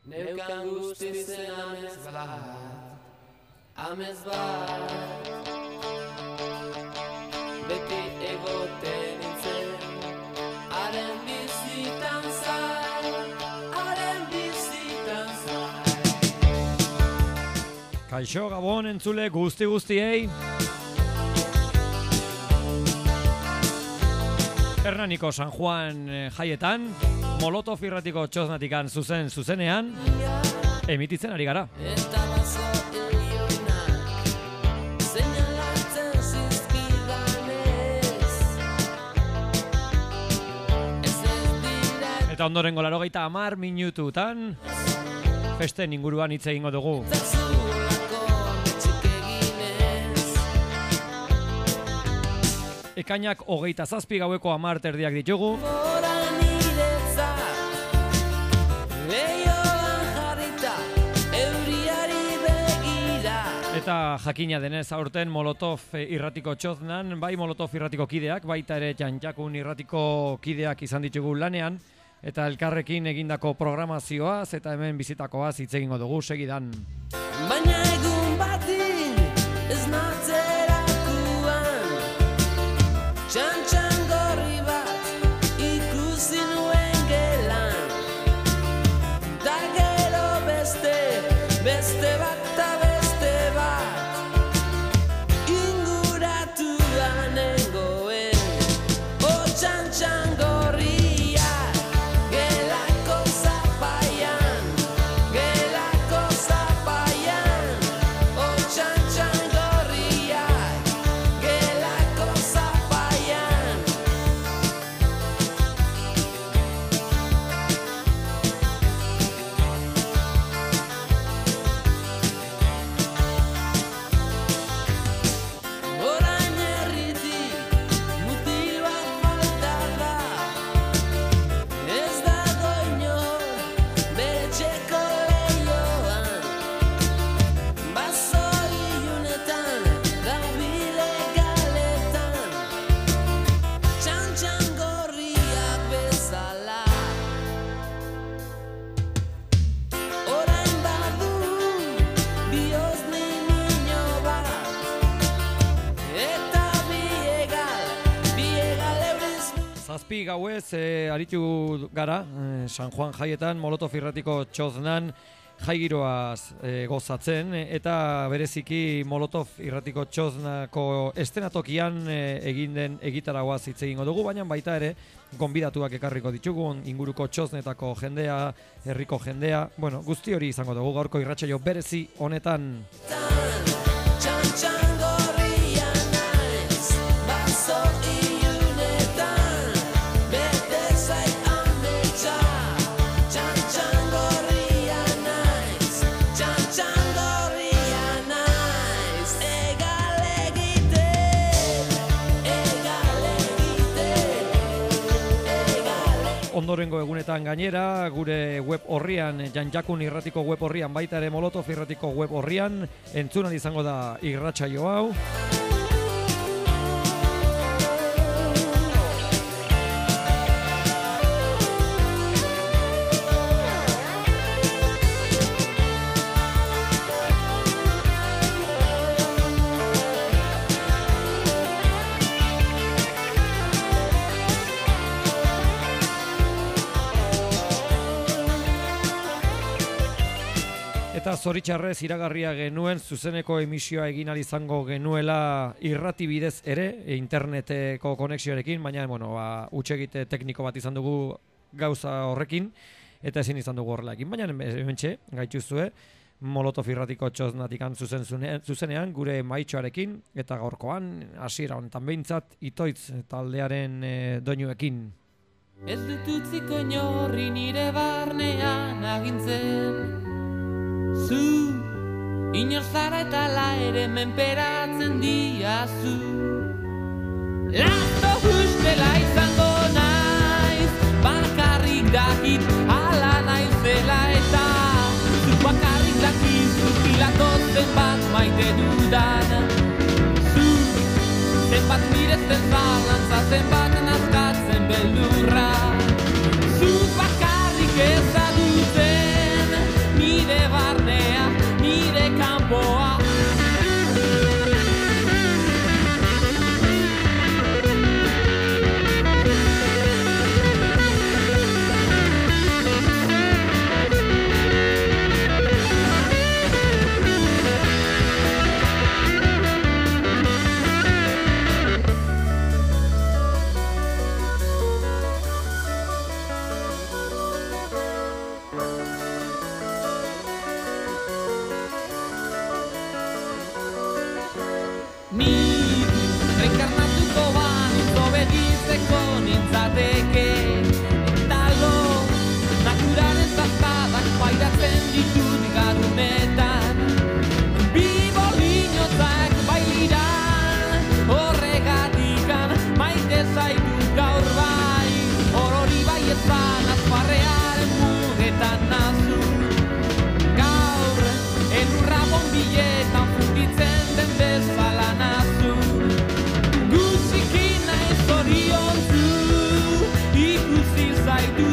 Neukan guztizen amez bat beti egoten nintzen haren bizitan zai. Kaixo Gabon entzule guztiei. Hernaniko San Juan jaietan, Molotov irratiko txoznatikan zuzenean, emititzen ari gara. Eta ondorengo 80 minututan, festen inguruan hitz egingo dugu. Ekainak 27 gaueko 10 erdiak ditugu. Eta jakina denez aurten Molotov irratiko txoznan, bai Molotov irratiko kideak, baita ere Jantjakun irratiko kideak izan ditugu lanean, eta elkarrekin egindako programazioaz eta hemen bizitakoaz hitz egingo dugu segidan. Baina egun batin ez natzerakuan txantxan gorri bat ikusi nuen gelan, da gero beste bat ta beste bat inguratu nengoen, o txantxan gorria gelako zapaian, o txantxan gorria gelako zapaian. Orain herritik mutil bat falta da, ez dago inor betxeko lehioan, baso ilunetan gabile galetan, txantxan gorriak bezala. Orain badu bihozne niño bat, eta biegal eurez. 7 gauez aritu gara San Juan jaietan, Molotov irratiko txoznan jaigiroaz gozatzen, eta bereziki Molotov irratiko txoznako estenatokian egin den egitaragoaz hitz egingo dugu, baina baita ere gonbidatuak ekarriko ditugu, inguruko txoznetako jendea, herriko jendea, bueno, guzti hori izango dugu gaurko irratsaio berezi honetan. Txantxan gorria naiz, baso ilunetan, bete zait ametsa. Txantxan gorria naiz, egal egite. Ondorengo egunetan gainera, gure web horrian, Jantjakun irratiko web horrian, baita ere Molotov irratiko web horrian, entzunan izango da irratsaio hau. Eta zoritxarrez iragarria genuen zuzeneko emisioa egin ahal izango genuela irrati bidez ere, interneteko konexioarekin, baina hutsegite tekniko bat izan dugu gauza horrekin, eta ezin izan dugu horrelakin. Baina hementxe, gaituzue, Molotov irratiko txoznatikan zuzenean, gure maitxoarekin, eta gaurkoan, hasiera honetan behintzat, itoitz taldearen doinuekin. Ez dut utziko inorri nire barnean agintzen, zu inor zara eta la ere menperatzen diazu. Lasto ustela izango naiz, bakarrik dakit ala naizela, eta zu bakarrik dakizu hilako zenbat maite dudan. Zu zenbat mirezen zalantza, zenbat nazkatzen beldurra. Zu bakarrik ezaguten horretan nazu. Gaur, elurra bonbilletan funditzen den bezala nazu. Guziki naiz zoriontsu, ikusi zaitut.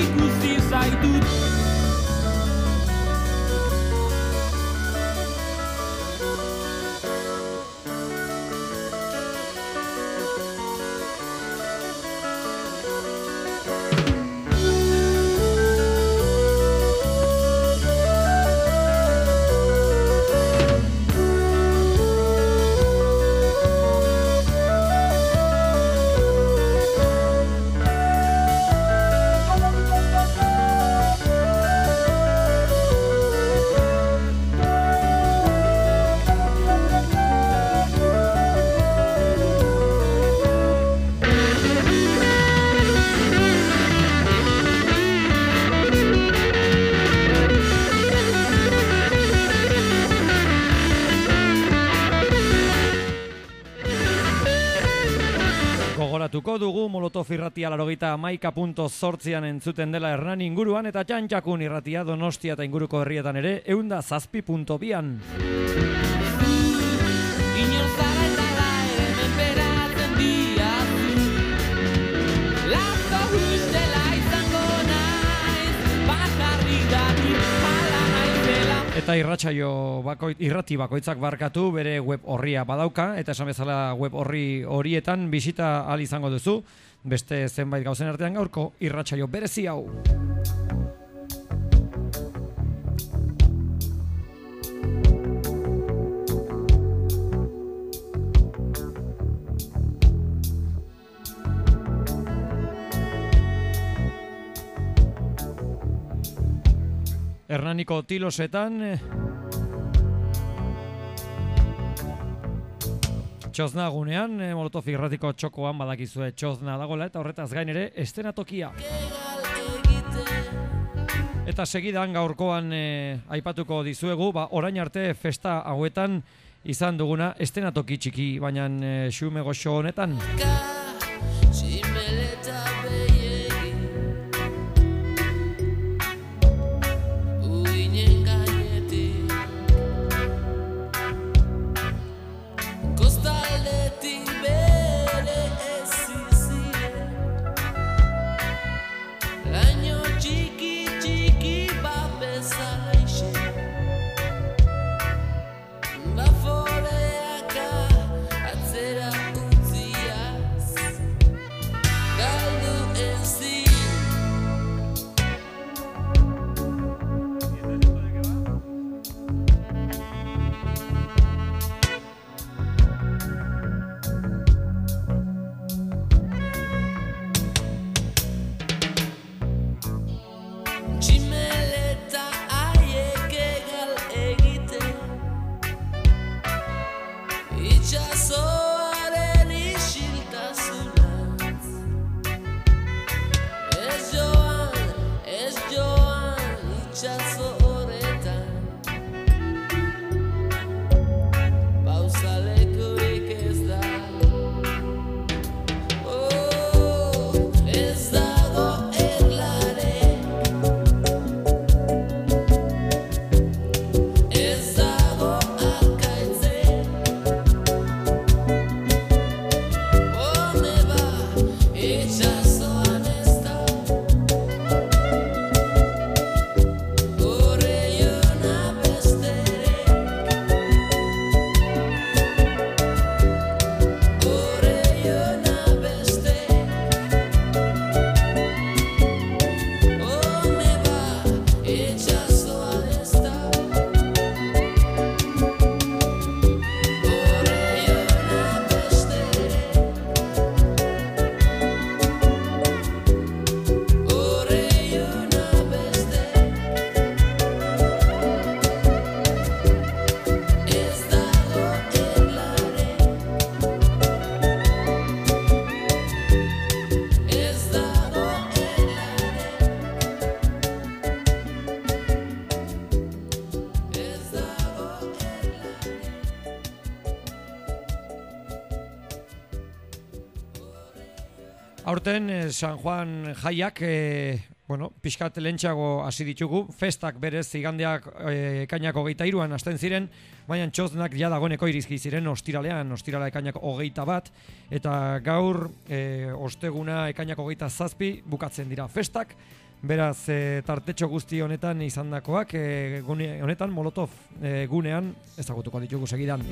Gogoratuko dugu Molotov irratia 91.8an entzuten dela Hernani inguruan eta Txantxakun irratia Donostia eta inguruko herrietan ere 107.2an. Inorzara eta da hemen beratzen diazu. Lazo ustela izango naiz, bakarrik dakit hala naizela. Eta irrati bakoitzak barkatu bere web orria badauka, eta esan bezala web orri horietan bisita ahal izango duzu, beste zenbait gauzen artean gaurko irratsaio berezi hau. Hernaniko Tilosetan txozna gunean, Molotov irratiko txokoan badakizue txozna dagoela eta horretaz gain ere estenatokia. Eta segidan gaurkoan aipatuko dizuegu, orain arte festa hauetan izan duguna estenatoki txiki, baina xume goxo honetan. Aurten San Juan jaiak bueno, pixkat lentxago hasi ditugu, festak berez igandeak ekainak 23an hasten ziren, baina txoznak ja dagoeneko irizki ziren ostirala ekainak 21, eta gaur osteguna ekainak 27 bukatzen dira festak, beraz tartetxo guzti honetan izandakoak gune honetan Molotov gunean ezagutuko ditugu segidan.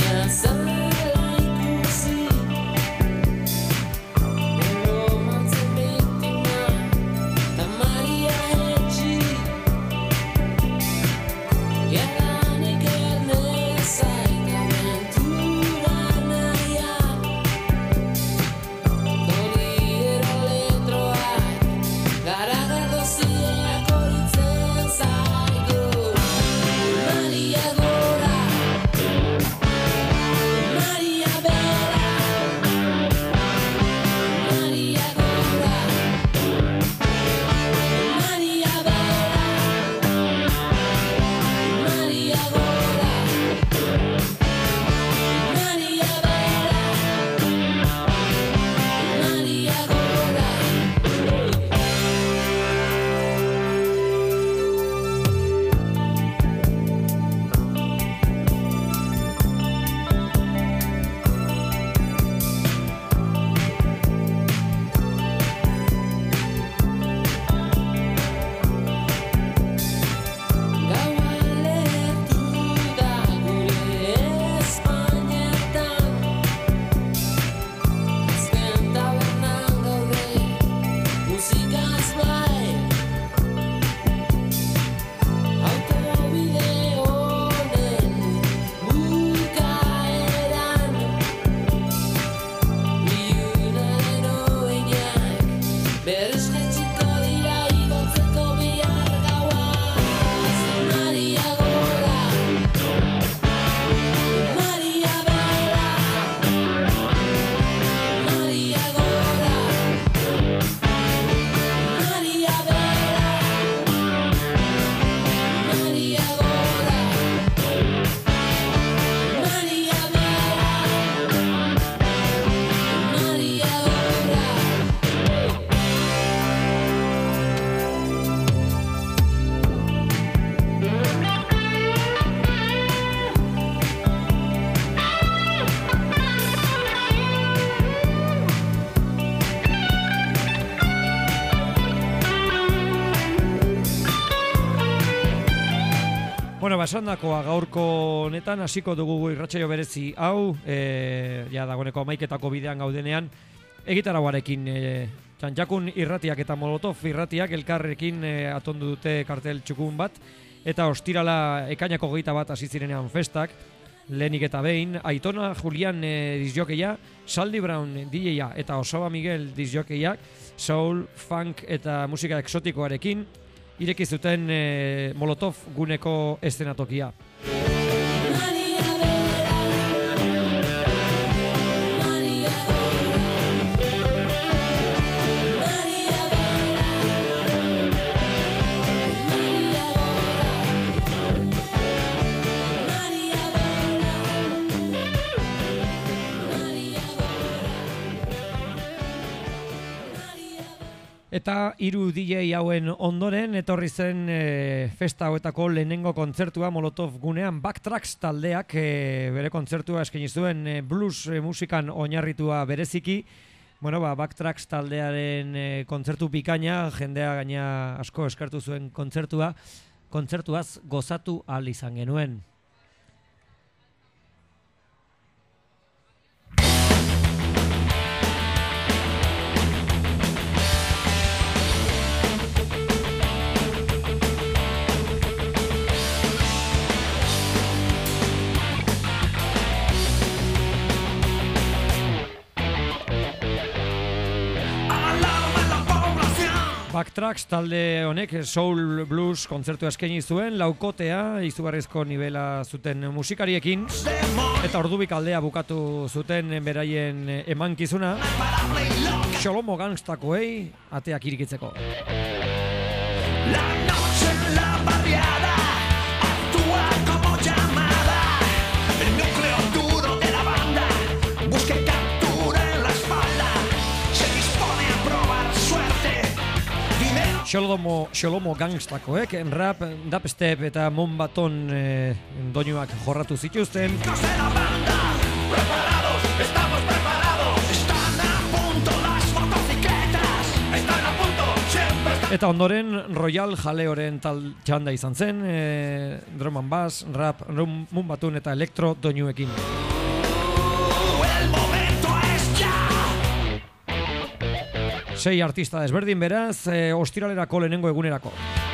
Bueno, basandakoa gaurko honetan hasiko dugu irratsaio berezi hau, ja dagoeneko 11etako bidean gaudenean, egitarauarekin Txantxakun irratiak eta Molotov irratiak elkarrekin atondu dute kartel txukun bat, eta ostirala ekainako 21 hasi zirenean festak, lehenik eta behin, Aitona Julian disjokeia, Saldi Brown DJ-a eta Osaba Miguel disjokeiak, soul, funk eta musika exotikoarekin, ireki zuten Molotov guneko eszenatokia. Eta 3 DJ hauen ondoren etorri zen festa hauetako lehenengo kontzertua Molotov gunean. Backtracks taldeak bere kontzertua eskaini zuen blues musikan oinarritua bereziki. Bueno, Backtracks taldearen kontzertu bikaina, jendea gaina asko eskartu zuen kontzertuaz gozatu ahal izan genuen. Backtracks talde honek soul blues kontzertu eskaini zuen, laukotea izugarrizko nivela zuten musikariekin, eta ordubik aldea bukatu zuten beraien emankizuna, Xolomo gangstakoei ateak irikitzeko. La noche en la barriada actúa como llamada, el núcleo duro de la banda busca captura en la espalda, se dispone a probar suerte. Xolomo Gangstakoek, rap, dubstep eta Monbaton doinuak jorratu zituzten. Eta ondoren Royal Jaleoren txanda izan zen, drum and bass, rap, Monbatun eta elektro doinuekin. Sei artista desberdin beraz, ostiralerako lehenengo egunerako.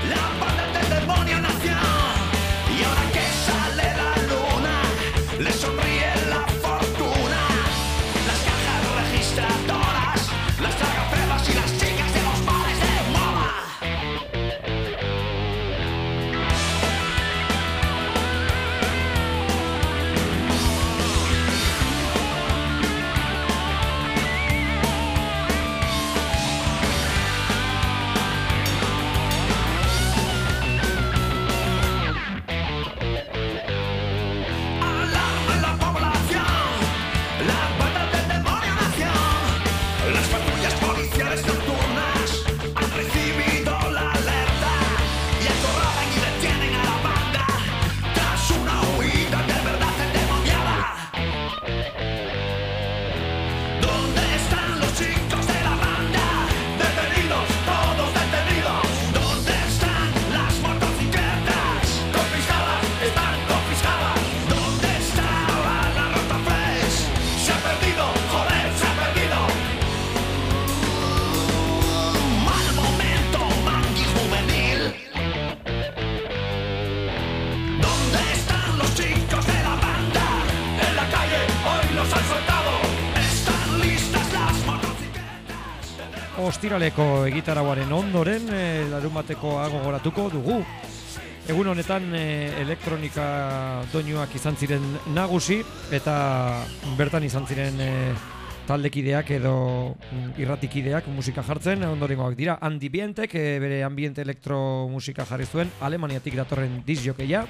Ostiraleko egitarauaren ondoren larunbateko gogoratuko dugu. Egun honetan elektronika doinuak izan ziren nagusi eta bertan izan ziren taldekideak edo irratikideak musika jartzen. Ondorengoak dira Ambientek, bere ambiente elektromusika jarri zuen, Alemaniatik datorren disjokeia.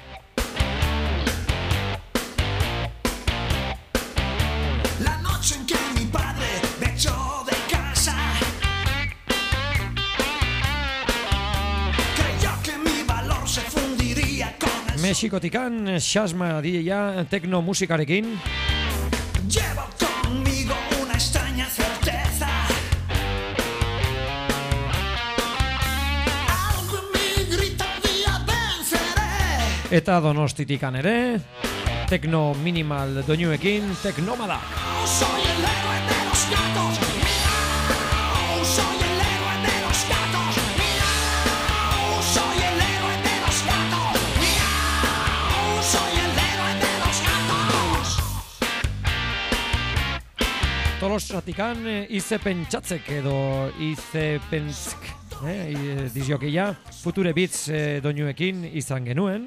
Mexikotikan Shasma DJ-a tekno musikarekin. Llevo conmigo una extraña certeza. Algo en mí grita un día venceré. Eta Donostitikan ere, tekno minimal doinuekin, Teknomada. Soy el héroe de los gatos. Miau, soy el héroe de los gatos. Miau, soy el héroe de los gatos. Miau, soy el héroe de los gatos. Tolosatikan Ize Pentsatzek edo Ize Pentsk disjokeia, Future Beats doinuekin izan genuen.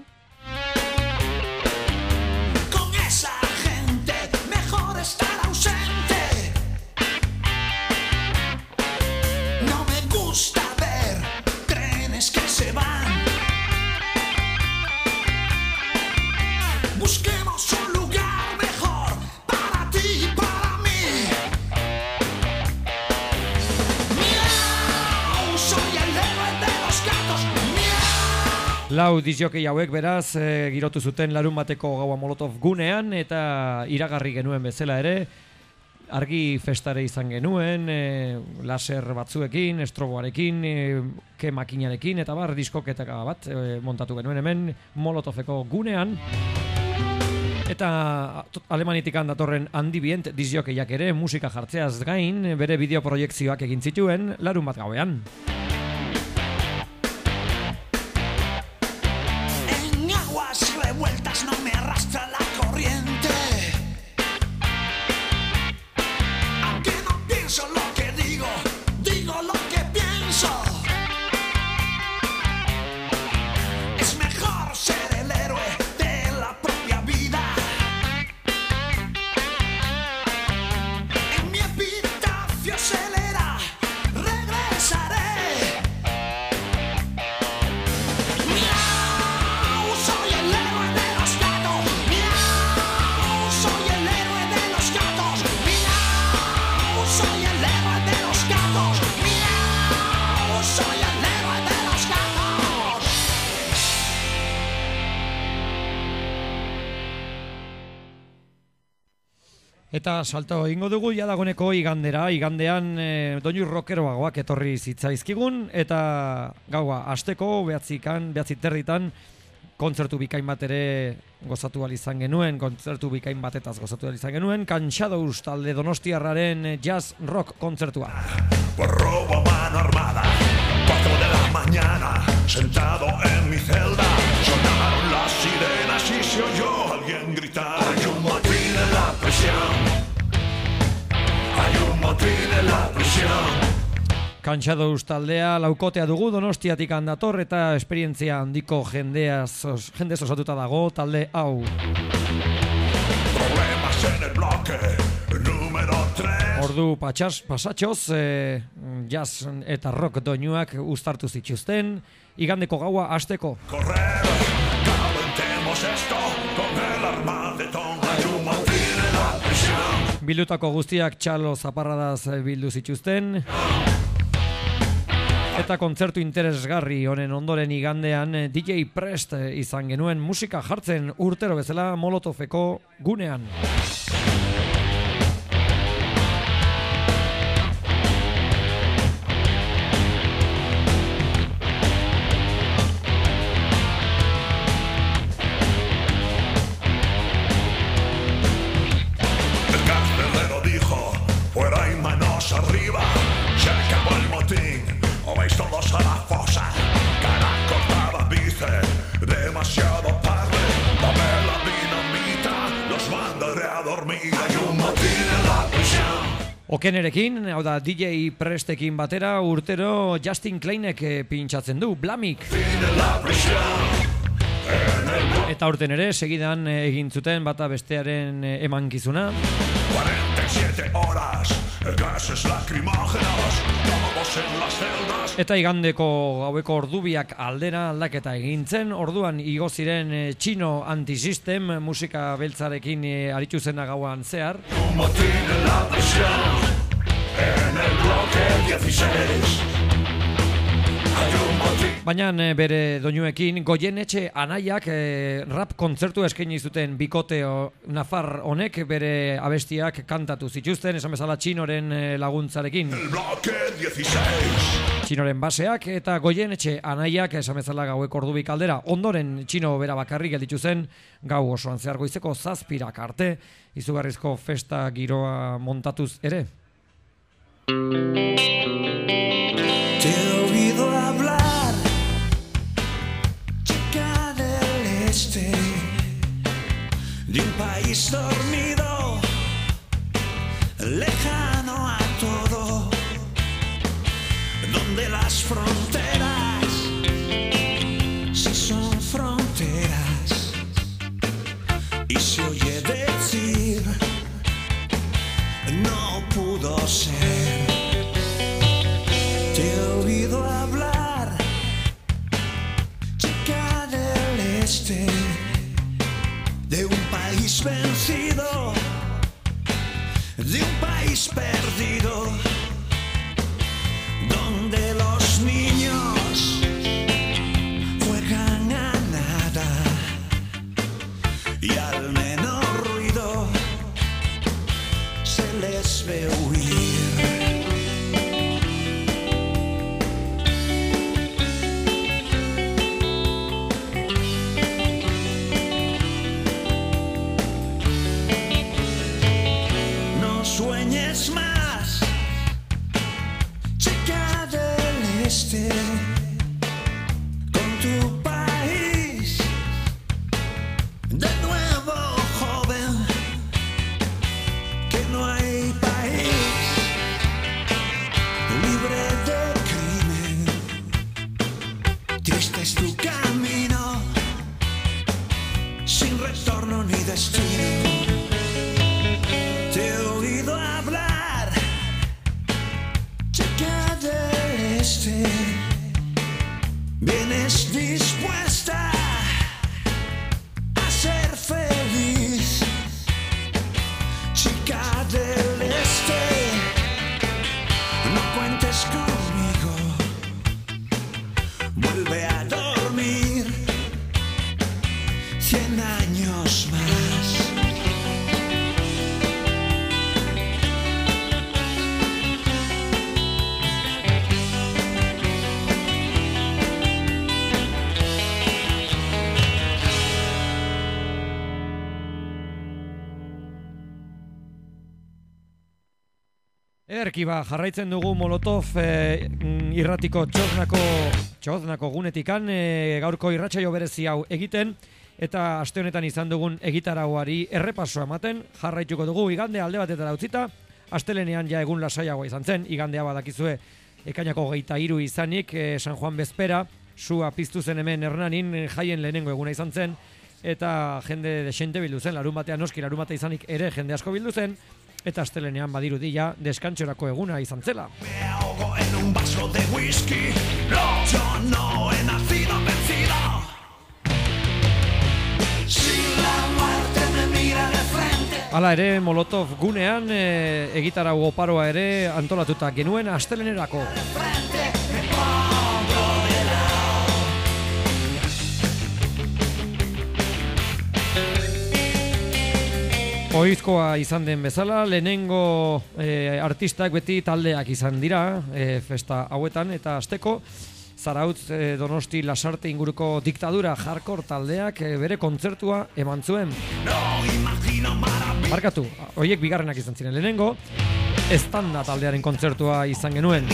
Con esa gente mejor estar ausente. No me gusta ver trenes que se van. Busquemos un lugar mejor para ti y para mí. Miau, soy el héroe de los gatos. Miau. Lau disjokei hauek beraz girotu zuten larunbateko gaua Molotov gunean eta iragarri genuen bezala ere argi festare izan genuen, laser batzuekin, estroboarekin, ke makinarekin eta bar diskoketaka bat montatu genuen hemen Molotoveko gunean. Eta Alemanietikan datorren Ambient disjokeiak ere musika jartzeaz gain bere bideoproiekzioak egin zituen larunbat gauean. En aguas revueltas no me arrastra la corriente. Aunque no pienso lo que digo, digo lo que pienso. Es mejor ser el héroe de la propia vida. En mi epitafio se leerá: regresaré. Eta salto egingo dugu jadagoneko igandean doinu rockeroagoak etorri zitzaizkigun, eta gaua asteko 9:30 kontzertu bikain bat ere gozatu izan genuen, Cansados talde donostiarraren jazz rock kontzertua. Por robo a mano armada, 4 de la mañana, sentado en mi celda, sonaron las sirenas y se oyó alguien gritar: hay un motín en la prisión, hay un motín en la prisión. Cansados taldea laukotea dugu Donostiatik dator eta esperientzia handiko jendez osatuta dago talde hau. Problemas en el bloque número 3. Ordu pasatxoz, jazz eta rock doinuak uztartu zituzten, igandeko gaua hasteko. Correr, calentemos esto con el armadetón, hay un motín en la prisión. Bildutako guztiak txalo zaparradaz bildu zituzten. Eta kontzertu interesgarri honen ondoren igandean DJ Prest izan genuen musika jartzen urtero bezala Molotoveko gunean. El carcelero dijo: fuera y manos arriba, se acabó el motín. O vais todos a la fosa, cara cortada, dice, demasiado tarde, dame la dinamita, los mandaré a dormir, hay un motín en la prisión. Okenerekin, hau da DJ Prestekin batera, urtero Justin Kleinek pintxatzen du, Blamik. Eta urten ere, segidan egin zuten bata bestearen emankizuna. 47 horas, gases lacrimógenos, todos en las celdas. Eta igandeko gaueko ordubiak aldera aldaketa egintzen, orduan igo ziren txino antisystem musika beltzarekin aritu zena gauan zehar. Un motín en la prisión, en el bloque 16. Baina bere doinuekin Goienetxe anaiak rap kontzertu eskaini zuten bikoteo nafar honek bere abestiak kantatu zituzten, esan bezala txinoren laguntzarekin. Txinoren baseak eta Goienetxe anaiak esan bezala gaueko ordubik aldera, ondoren txino bera bakarrik gelditu zen gau osoan zehar goizeko 7 arte, izugarrizko festa giroa montatuz ere. Te he oído hablar, chica del este, de un país dormido, lejano a todo, donde las fronteras sí son fronteras, y se oye decir, no pudo ser. Te he oído hablar, chica del este, de un país vencido, de un país perdido, donde los niños juegan a nada y al menor ruido se les ve huir. Sueñes más, chica del este, con tu país, de nuevo joven, que no hay país libre de crimen. Triste es tu camino, sin retorno ni destino. Te he oído hablar, chica del este, vienes dispuesta a ser feliz, chica del este, no cuentes conmigo, vuelve a dormir 100 años más. Ederki jarraitzen dugu Molotov irratiko txoznako gunetikan gaurko irratsaio berezi hau egiten eta aste honetan izan dugun egitarauari errepasoa ematen jarraituko dugu igande alde batetara utzita. Astelenean ja egun lasaiagoa izan zen, igandea badakizue ekainako 23 izanik San Juan bezpera, sua piztu zen hemen Hernanin jaien lehenengo eguna izan zen eta jende desente bildu zen, larun batean noski larun bate izanik ere jende asko bildu zen. Eta astelenean badirudi ja deskantxorako eguna izan zela. Me ahogo en un vaso de whisky. No, yo no he nacido vencido. Si la muerte me mira de frente. Hala ere, Molotov gunean egitarau oparoa ere antolatuta genuen astelenerako. Oizkoa izan den bezala, lehenengo artistak beti taldeak izan dira festa hauetan, eta asteko Zarautz Donosti Lasarte inguruko diktadura hardcore taldeak bere kontzertua eman zuen. Barkatu, horiek bigarrenak izan ziren, lehenengo Estanda taldearen kontzertua izan genuen.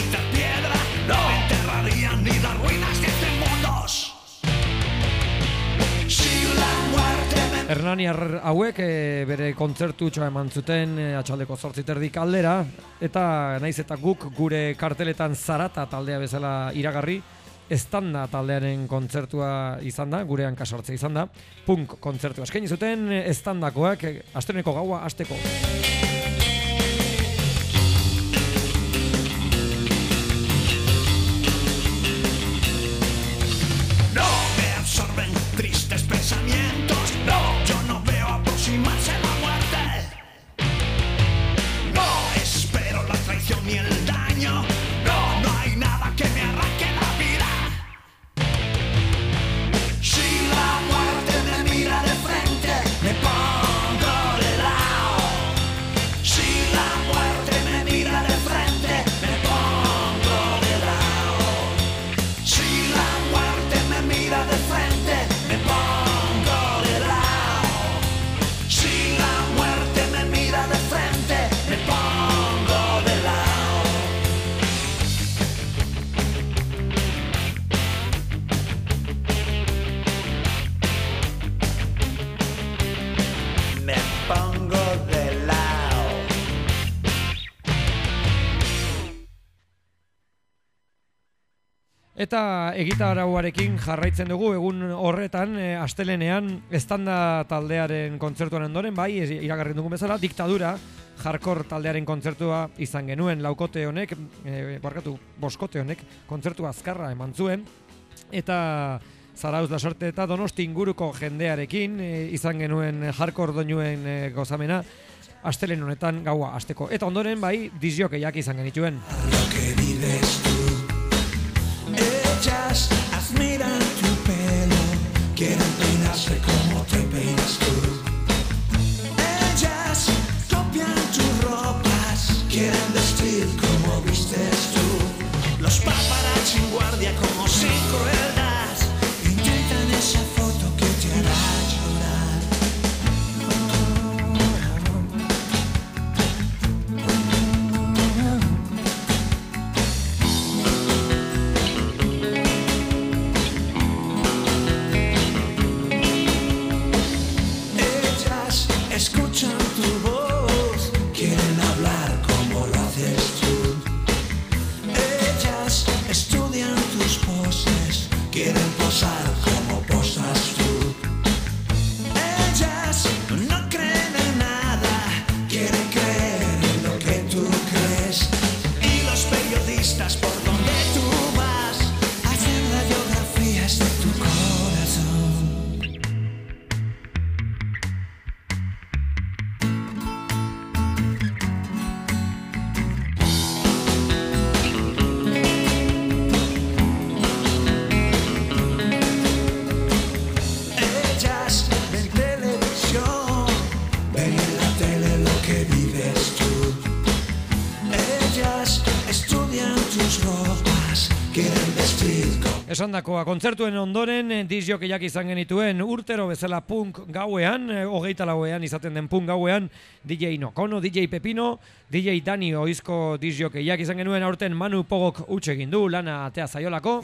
Hernaniar hauek bere kontzertutxoa eman zuten atxaldeko 8:30 aldera, eta naiz eta guk gure karteletan Zarata taldea bezala iragarri, Estanda taldearen kontzertua izan da, gure hankasartzea izan da, punk kontzertua eskaini zuten Estandakoak astreneko gaua hasteko. Tristes pensamientos, no, yo no veo aproximarse la muerte. No espero la traición ni el daño, no, no hay nada que me arranque la vida. Si la muerte me mira de frente, me pongo de lado. Si la muerte me mira de frente, me pongo de lado. Si la muerte me mira de frente, me pongo de lado. Si la muerte me mira de frente, me pongo de lado. Me pongo de lado. Eta egitarauarekin jarraitzen dugu egun horretan, astelenean Estanda taldearen kontzertuan ondoren, bai, iragarri dugun bezala, diktadura hardcore taldearen kontzertua izan genuen, boskote honek kontzertua azkarra eman zuen, eta Zarautz Lasarte eta Donosti inguruko jendearekin izan genuen hardcore doinuen gozamena, astelen honetan gaua hasteko. Eta ondoren, bai, disjokeiak izan genituen. Lo que vives tú. Ellas admiran tu pelo, quieren peinarse como te peinas tú. Ellas copian tus ropas, quieren vestir como vistes tú. Los paparazzi en guardia como sin crueldad, intentan esa foto que te hará llorar. Escuchan tu voz, quieren hablar como lo haces tú. Ellas estudian tus poses, quieren posar como posas tú. Ellas no creen en nada, quieren creer en lo que tú crees. Y los periodistas por donde tú vas hacen radiografías de tu corazón. esandakoa, kontzertuen ondoren disjokeiak izan genituen urtero bezala punk gauean, 24ean izaten den punk gauean, DJ Nokono, DJ Pepino, DJ Dani oizko disjokeiak izan genuen, aurten Manu Pogok utxe egin du, lana atea zaiolako.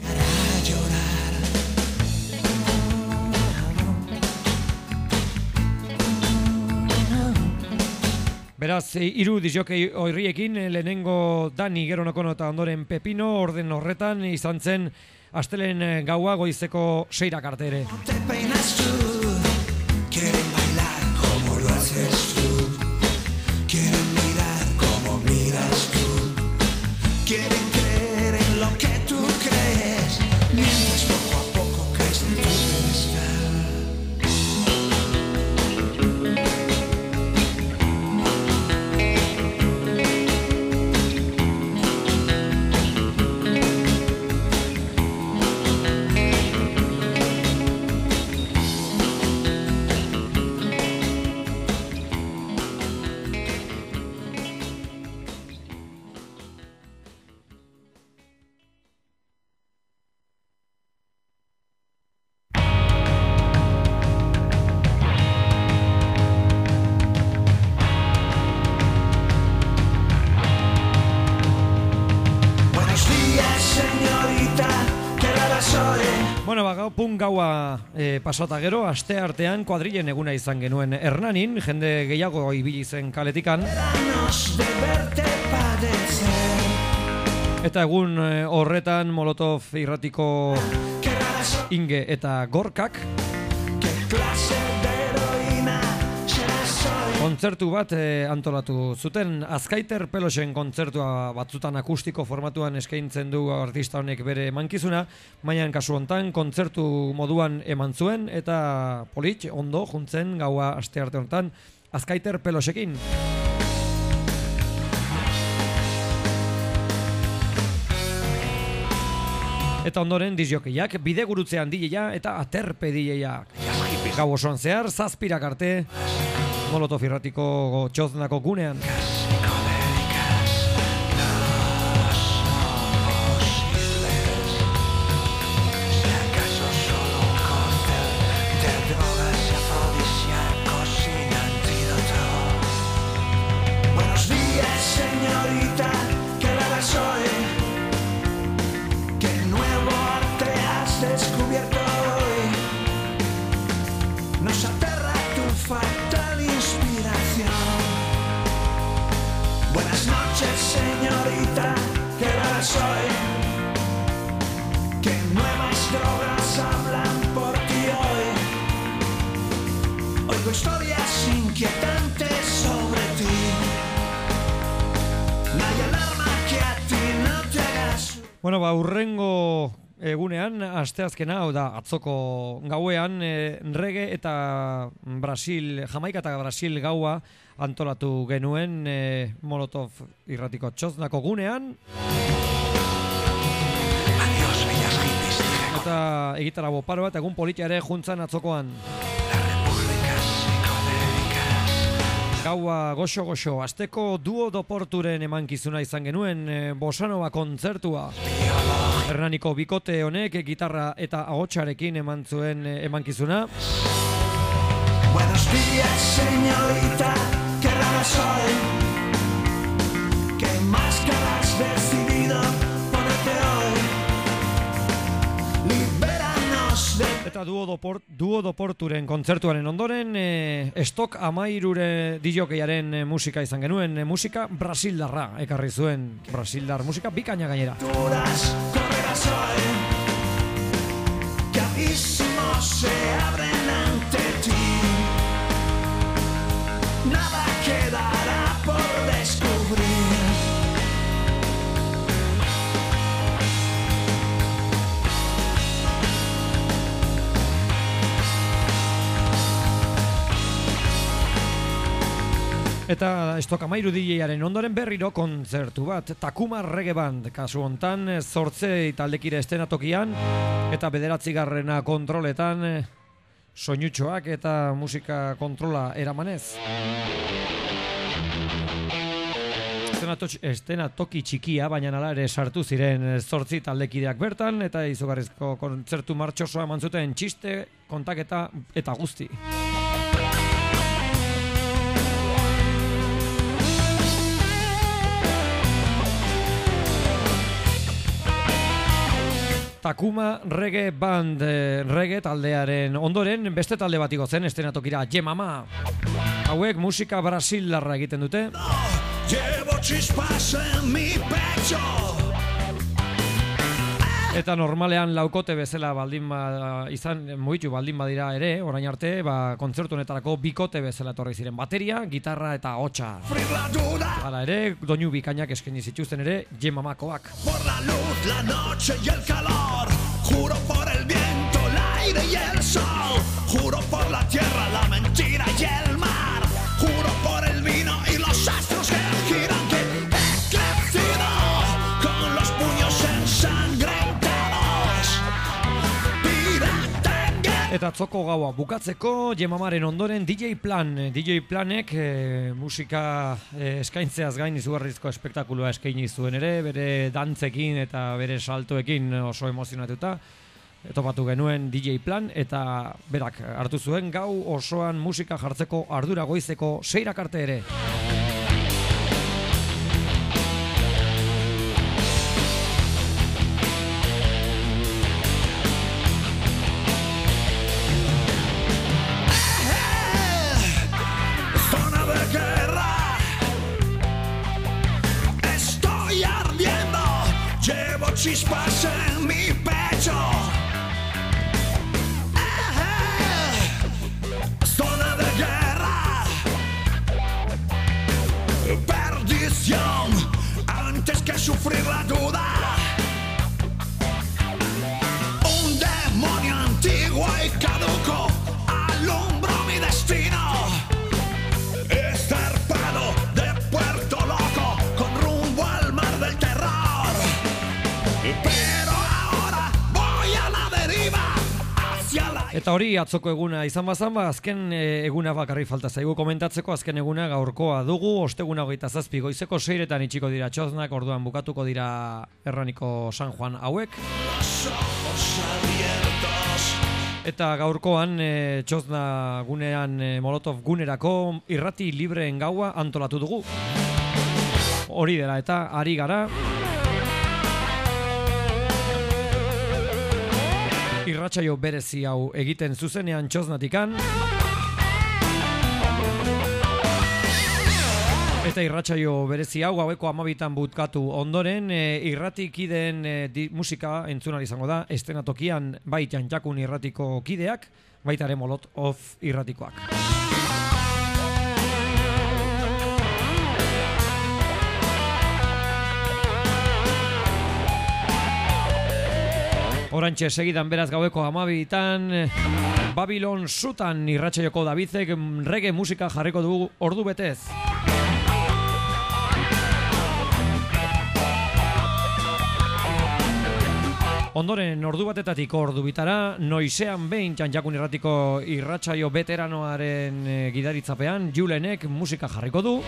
Beraz, hiru disjokei horriekin, lehenengo Dani, gero Nokono eta ondoren Pepino, orden horretan izan zen astelen gaua goizeko 6 arte ere. Te peinas tú, quieren bailar como lo haces tú, quieren mirar como miras tú, quieren creer en lo que tú crees, mientras poco a poco caes en tu pedestal. Punk gaua pasata gero, aste artean kuadrilen eguna izan genuen Hernanin, jende gehiago ibili zen kaletikan. Eta egun horretan Molotov irratiko Inge eta Gorkak kontzertu bat antolatu zuten. Azkaiter Pelosen kontzertua batzutan akustiko formatuan eskaintzen du artista honek bere emankizuna, baina kasu hontan kontzertu moduan eman zuen eta polit ondo juntzen gaua astearte honetan Azkaiter Pelosekin. Eta ondoren disjokeiak, bidegurutzean DJ-a eta aterpe DJ-a. Gau osoan zehar, 7 arte, Molotov irratiko txoznako gunean. Buenos días, señorita, que hagas hoy, que nuevo arte has descubierto hoy. Nos aterra tu falta de inspiración. Buenas noches, señorita, que hagas hoy, que nuevas drogas hablan por ti hoy. Oigo historias inquietantes sobre ti. No hay alarma que a ti no te hagas. Bueno, urrengo egunean, asteazkena, hau da, atzoko gauean, reggae eta Jamaika eta Brasil gaua antolatu genuen Molotov irratiko txoznako gunean. Eta egitarabo paro bat, egun politia ere juntzan atzokoan. Gaua goxo-goxo, asteko Duo Doporturen emankizuna izan genuen, Bosanova kontzertua. Hernaniko bikote honek gitarra eta ahotsarekin eman zuen emankizuna. Buenos días, señorita, que hagas hoy, que máscara has decidido ponerte hoy. Libéranos de... Eta Duo Doporturen kontzertuaren ondoren, Stok Amairure dijokeiaren musika izan genuen, musika brasildarra ekarri zuen, brasildar musika bikaina gainera. Correrás hoy, que abismos se abren ante ti. Nada quedará por descubrir. Eta Stok Amairu DJaren ondoren berriro kontzertu bat, Takuma Reggae Band, kasu hontan 8 taldekire estenatokian, eta 9 kontroletan soinutxoak eta musika kontrola eramanez. estenatoki txikia, baina hala ere sartu ziren 8 taldekideak bertan, eta izugarrizko kontzertu martxosoa eman zuten txiste, kontaketa eta guzti. Takuma Reggae Band, reggae taldearen ondoren beste talde bat igo zen estenatokira, Yemama. Hauek musika brasildarra egiten dute. Llevo chispas en mi pecho. Eta normalean laukote bezala baldin mugitu baldin badira ere, orain arte, kontzertu honetarako bikote bezala etorri ziren, bateria, gitarra eta hotsa. Hala ere, doinu bikainak eskaini zituzten ere, Yemamakoak. Por la luz, la noche y el calor, juro por el viento, el aire y el sol, juro por la tierra, la mentira y el mar, juro por el vino y los astros que giran, que he crecido con los puños ensangrentados. Eta atzoko gaua bukatzeko, Yemamaren ondoren DJ Planek musika eskaintzeaz gain izugarrizko espektakulua eskaini zuen ere, bere dantzekin eta bere saltoekin oso emozionatuta. Topatu genuen DJ Plan eta berak hartu zuen gau osoan musika jartzeko ardura goizeko 6 arte ere. Chispas en mi pecho. Zona de guerra. Perdición antes que sufrir la duda. Un demonio antiguo y caduco alumbro mi destino. Estarpado de Puerto Loco con rumbo al mar del terror. Pero ahora voy a la deriva hacia la... Eta hori atzoko eguna izan bazan, azken eguna bakarri falta zaigu komentatzeko, azken eguna gaurkoa dugu, osteguna 27 goizeko 6etan itxiko dira txoznak, orduan bukatuko dira Erraniko San Juan hauek. Eta gaurkoan txozna gunean Molotov gunerako irrati libreen gaua antolatu dugu. Hori dela eta ari gara. Irratsaio berezi hau egiten zuzenean txoznatikan. Eta irratsaio berezi hau gaueko 12 bukatu ondoren irratikideen musika entzunari izango da estenatokian bai Txantxakun irratiko kideak, baita ere Molotov irratikoak. Orantxe segidan beraz gaueko 12 Babylon Sutan irratsaioko Davidek reggae musika jarriko dugu ordu betez. Ondoren ordu batetatik ordu bitara, noizean behin Txantxakun irratiko irratsaio veteranoaren gidaritzapean, Julenek musika jarriko du.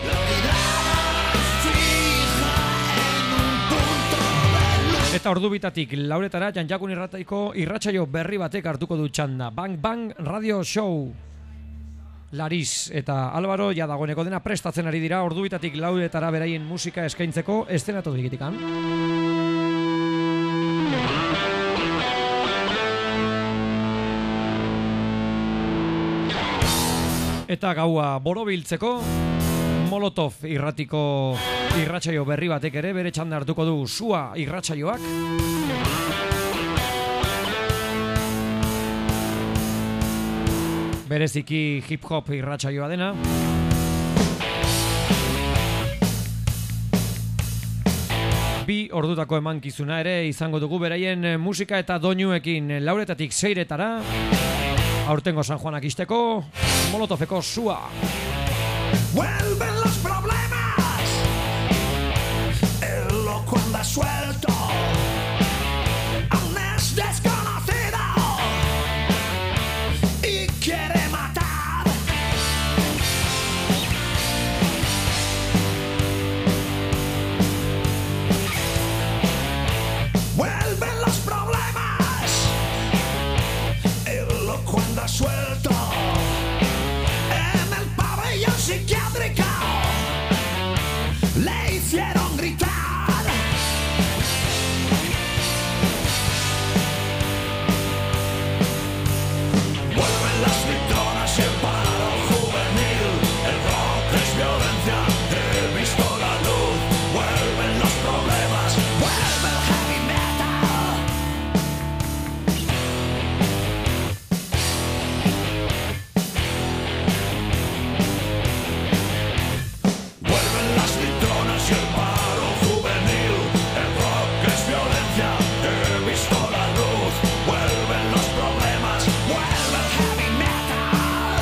Eta ordu bitatik lauretara Txantxakun irratiko irratsaio berri batek hartuko du txanda. Bang Bang Radio Show. Laris eta Álvaro ja dagoeneko dena prestatzen ari dira ordu bitatik lauretara beraien musika eskaintzeko estenatokitikan. Eta gaua borobiltzeko Molotov irratiko irratsaio berri batek ere bere txanda hartuko du Sua irratsaioak. Bereziki hip hop irratsaioa dena. Bi ordutako emankizuna ere izango dugu beraien musika eta doinuekin 4etatik 6etara. Aurtengo San Juanak isteko Molotoveko Sua. Vuelven los problemas. El loco anda suelto. Aún es desconocido. Y quiere matar. suelto en el pabellón psiquiátrico. Le hicieron gritar. Vuelven las litronas y el paro juvenil. El rock es violencia, he visto la luz. Vuelven los problemas, vuelve el heavy metal. Vuelven las litronas y el paro juvenil. El rock es violencia, he visto la luz. Vuelven los problemas, vuelve el heavy metal.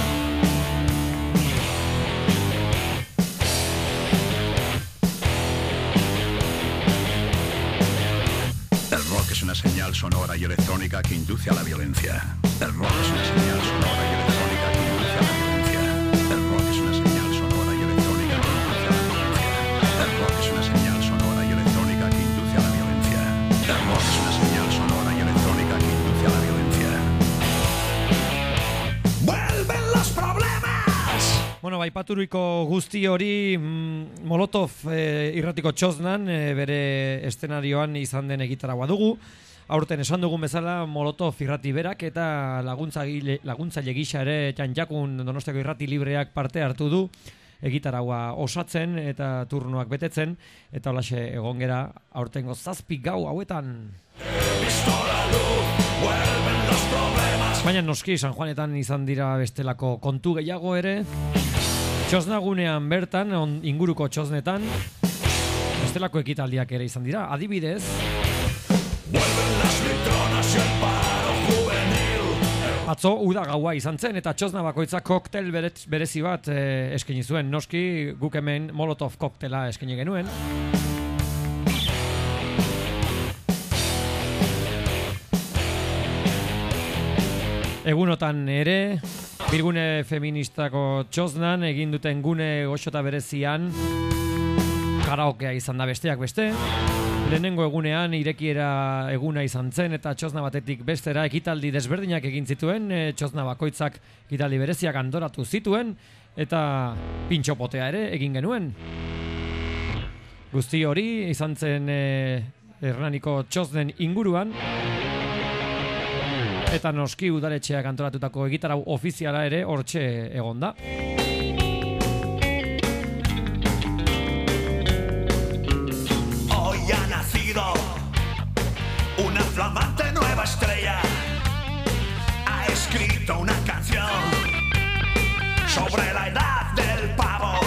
El rock es una señal sonora y electrónica que induce a la violencia. El rock es una señal sonora y electrónica que induce a la violencia. El rock es una señal sonora y electrónica que induce a la violencia. El rock es una señal sonora y electrónica que induce a la violencia. El rock es una señal sonora y electrónica que induce a la violencia. Vuelven los problemas. Bueno, aipaturiko guzti hori Molotov irratiko txosnan bere eszenarioan izan den egitaragoa dugu. Aurten esan dugun bezala Molotov irrati berak eta laguntzaile gisa ere Janjakun Donostiako irrati libreak parte hartu du egitaragoa osatzen eta turnoak betetzen, eta holaxe egon gera aurtengo 7 gau hauetan. Baina noski San Juanetan izan dira bestelako kontu gehiago ere. Txosnagunean bertan, inguruko txosnetan, bestelako ekitaldiak ere izan dira. Adibidez, atzo uda gaua izan zen eta txosna bakoitza koktel berezi bat eskaini zuen. Noski guk hemen Molotov koktela eskaini genuen. Egunotan ere, Bilgune feministako txosnan egin duten gune goxota berezian karaokea izan da besteak beste. Lehenengo egunean irekiera eguna izan zen eta txosna batetik bestera ekitaldi desberdinak egin zituen, txosna bakoitzak ekitaldi bereziak antolatu zituen eta pintxopotea ere egin genuen. Guzti hori izan zen Hernaniko txosnen inguruan. Eta noski udaletxeak antolatutako egitarau ofiziala ere hortxe egon da. Hoy ha nacido una flamante nueva estrella. Ha escrito una canción sobre la edad del pavo.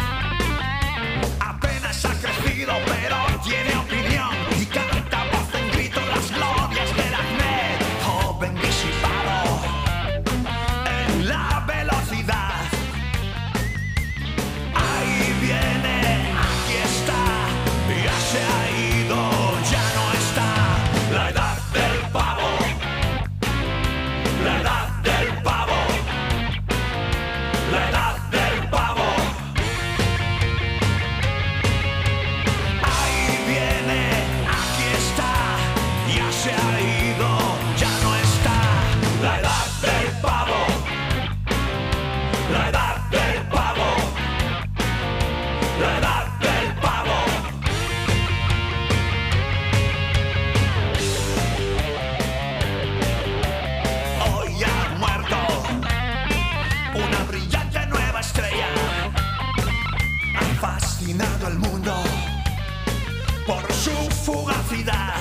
Apenas ha crecido, pero tiene opinión y canta voz en grito las glorias del acné. Joven disipado en la velocidad. Ahí viene, aquí está, ya se ha ido, ya no está. La edad del pavo, la edad del pavo, la edad del pavo. Ahí viene, aquí está, ya se ha ido, ya no está. La edad del pavo, la edad del pavo, la edad del pavo. Hoy ha muerto una brillante nueva estrella. Ha fascinado el mundo por su fugacidad.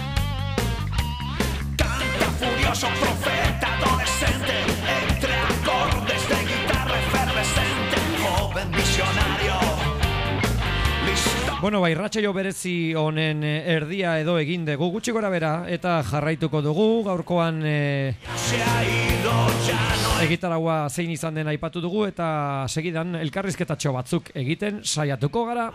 Canta furioso, profeta adolescente, entre acordes de guitarra efervescente. Joven visionario, listo. Bueno, bai, irratsaio berezi honen erdia edo egin dugu gutxi gora bera eta jarraituko dugu gaurkoan Se ha ido, ya no egitaraua zein izan den aipatu dugu eta segidan elkarrizketatxo batzuk egiten saiatuko gara.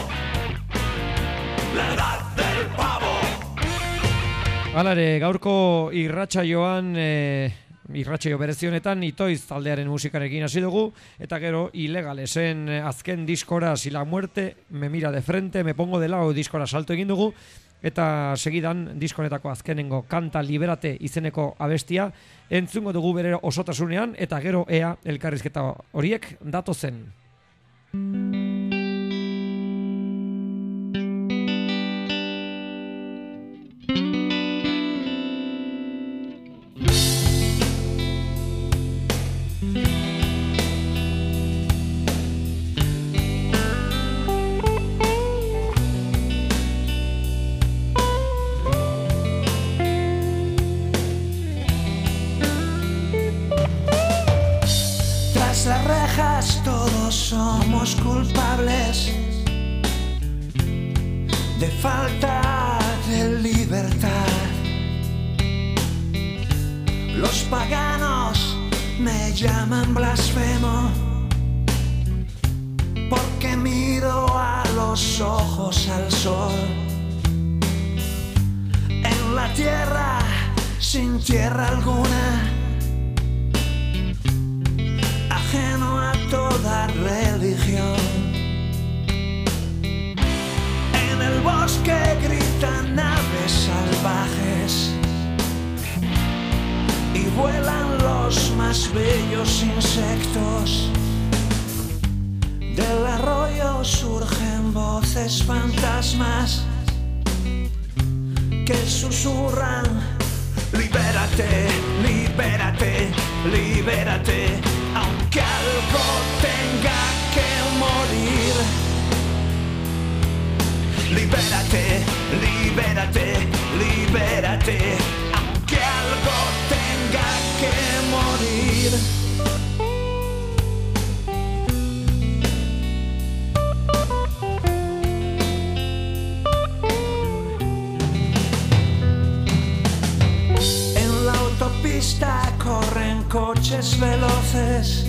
la edad del pavo. Halare, gaurko irratsaioan irratsaio berezi honetan Itoiz taldearen musikarekin hasi dugu eta gero Ilegalesen azken diskora Si la muerte me mira de frente me pongo de lado diskora salto egin dugu eta segidan diskonetako azkenengo Kanta Liberate izeneko abestia entzungo dugu bere osotasunean, eta gero ea elkarrizketa horiek datozen. Las rejas todos somos culpables de falta de libertad. Los paganos me llaman blasfemo porque miro a los ojos al sol. En la tierra sin tierra alguna, ajeno a toda religión. En el bosque gritan aves salvajes y vuelan los más bellos insectos. Del arroyo surgen voces fantasmas que susurran: libérate, libérate, libérate, aunque algo tenga que morir. Libérate, libérate, libérate, aunque algo tenga que morir. En la autopista corren coches veloces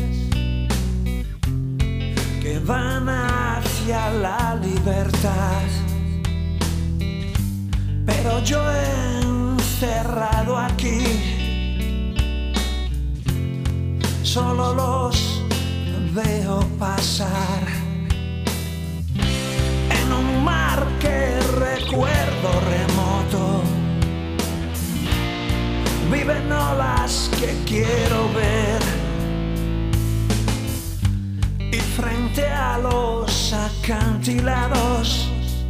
que van hacia la libertad, pero yo encerrado aquí solo los veo pasar en un mar que recuerdo remoto. Viven olas que quiero ver, y frente a los acantilados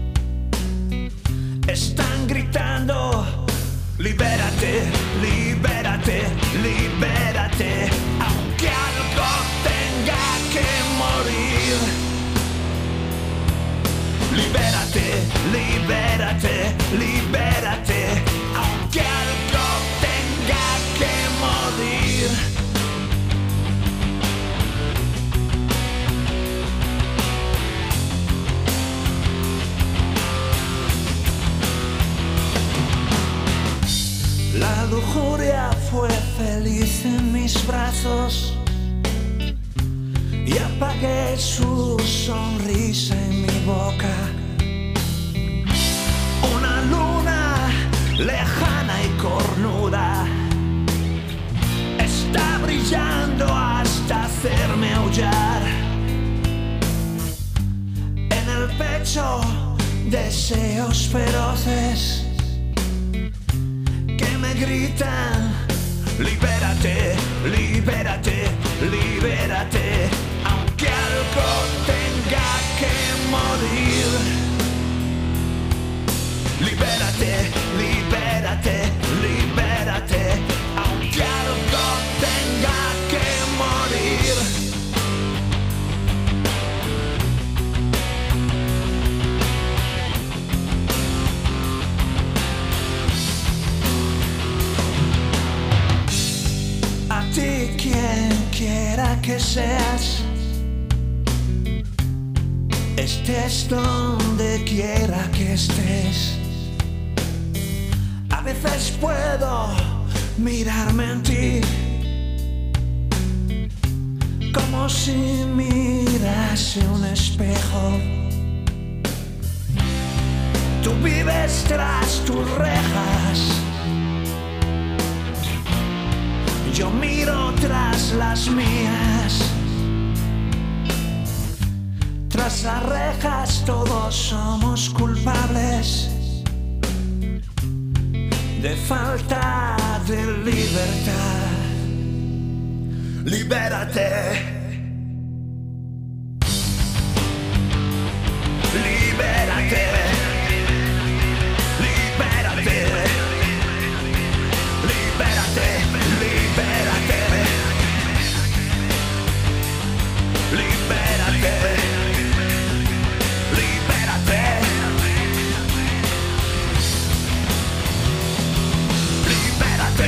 están gritando: libérate, libérate, libérate, aunque algo tenga que morir. Libérate, libérate, libérate, aunque algo tenga que morir. La lujuria fue feliz en mis brazos y apagué su sonrisa en mi boca. Una luna lejana y cornuda está brillando hasta hacerme aullar. En el pecho deseos feroces que me gritan: libérate, libérate, libérate, aunque algo tenga que morir. Libérate, libérate, libérate, aunque algo tenga que morir. A ti, quien quiera que seas, estés donde quiera que estés. A veces puedo mirarme en ti como si mirase un espejo. Tú vives tras tus rejas, yo miro tras las mías. Tras las rejas todos somos culpables de falta de libertad. Libérate. Libérate. Libérate. Libérate. Libérate. Libérate. Libérate. Libérate.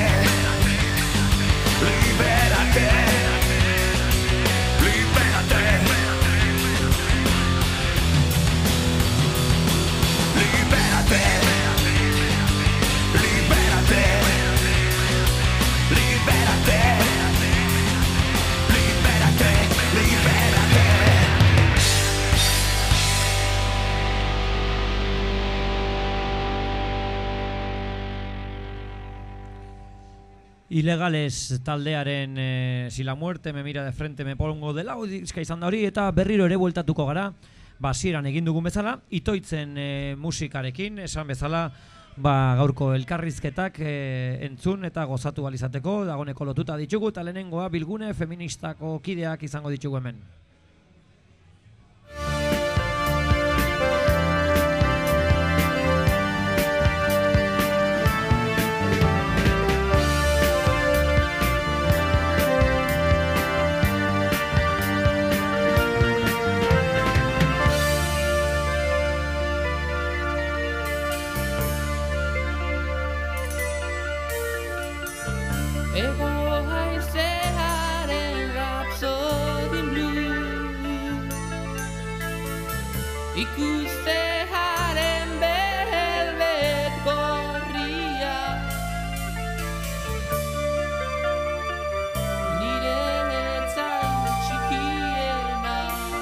Libérate. Libérate. Libérate. Libérate. Libérate. Libérate. Libérate. Ilegales taldearen si la muerte me mira de frente me pongo de lado diska izan da hori, eta berriro ere bueltatuko gara hasieran egin dugun bezala, itoitzen musikarekin, esan bezala gaurko elkarrizketak entzun eta gozatu ahal izateko dagoneko lotuta ditugu, eta lehenengoa Bilgune feministako kideak izango ditugu hemen. Ego haizearen Rhapsody Blue, ikustearen velvet gorria, nire etzain txikiena.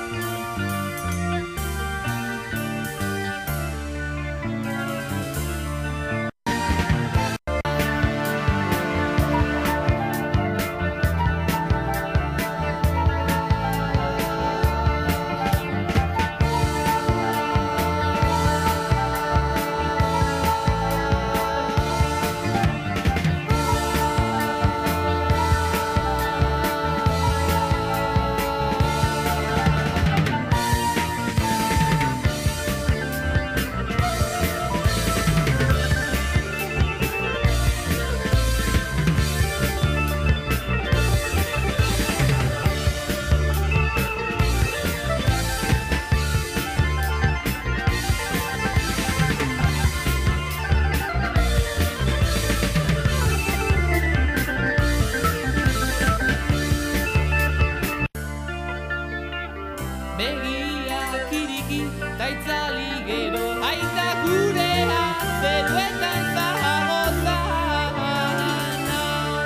Begiak iriki ta itzali gero aita gurea zeruetan zagozana.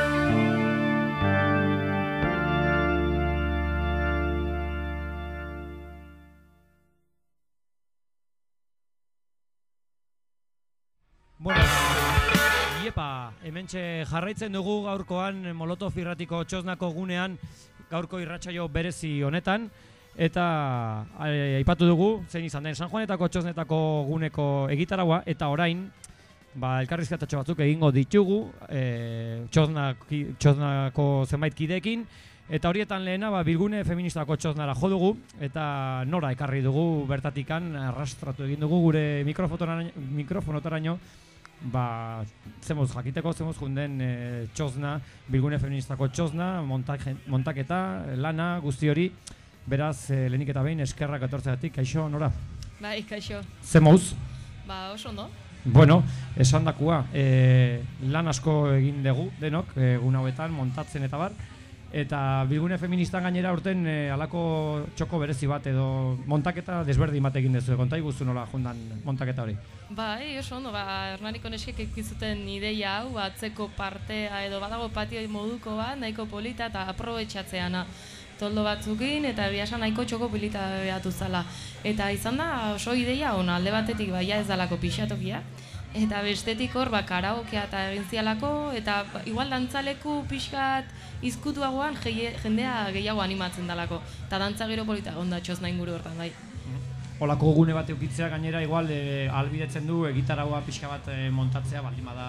Bueno, iepa, hementxe jarraitzen dugu gaurkoan Molotov irratiko Txosnako gunean, gaurko irratsaio berezi honetan. Eta aipatu dugu, zein izan den San Juanetako Txosnetako guneko egitaragua, eta orain elkarrizketatxo batzuk egingo ditugu Txosnako zenbait kideekin, eta horietan lehena Bilgune feministako Txosnara jo dugu, eta nora ekarri dugu bertatikan arrastratu egin dugu gure mikrofonotaraino, zemuz jakiteko, zemuz junden Txosna, Bilgune feministako Txosna, montaketa, lana, guzti hori. Beraz, lehenik eta behin eskerrak etortzeatik, kaixo, nora? Bai, kaixo. Ze mouz? Oso ondo. Bueno, esan dakua, lan asko egin dugu denok, egun hauetan, montatzen eta bar. Eta Bilgune feministan gainera urten halako txoko berezi bat edo montaketa desberdin bat egin dezu. Konta iguzu nola jondan montaketa hori? Bai, oso ondo, Hernaniko neskek ekizuten ideia hau, atzeko partea edo badago patio moduko bat, nahiko polita eta aprobetxatzeana. Toldo batzukin eta biasan nahiko txoko polita behatu zala. Eta izan da oso ideia ona, alde batetik baia ez dalako pixatokia. Eta bestetik hor, karaokea eta egin zialako, eta igual dantzaleku pixkat izkutuagoan jendea gehiago animatzen dalako. Eta dantza gero polita onda Txosna inguru hortan, bai. Olako gune bat eukitzea gainera igual albidetzen du egitaragua pixka bat montatzea, baldin bada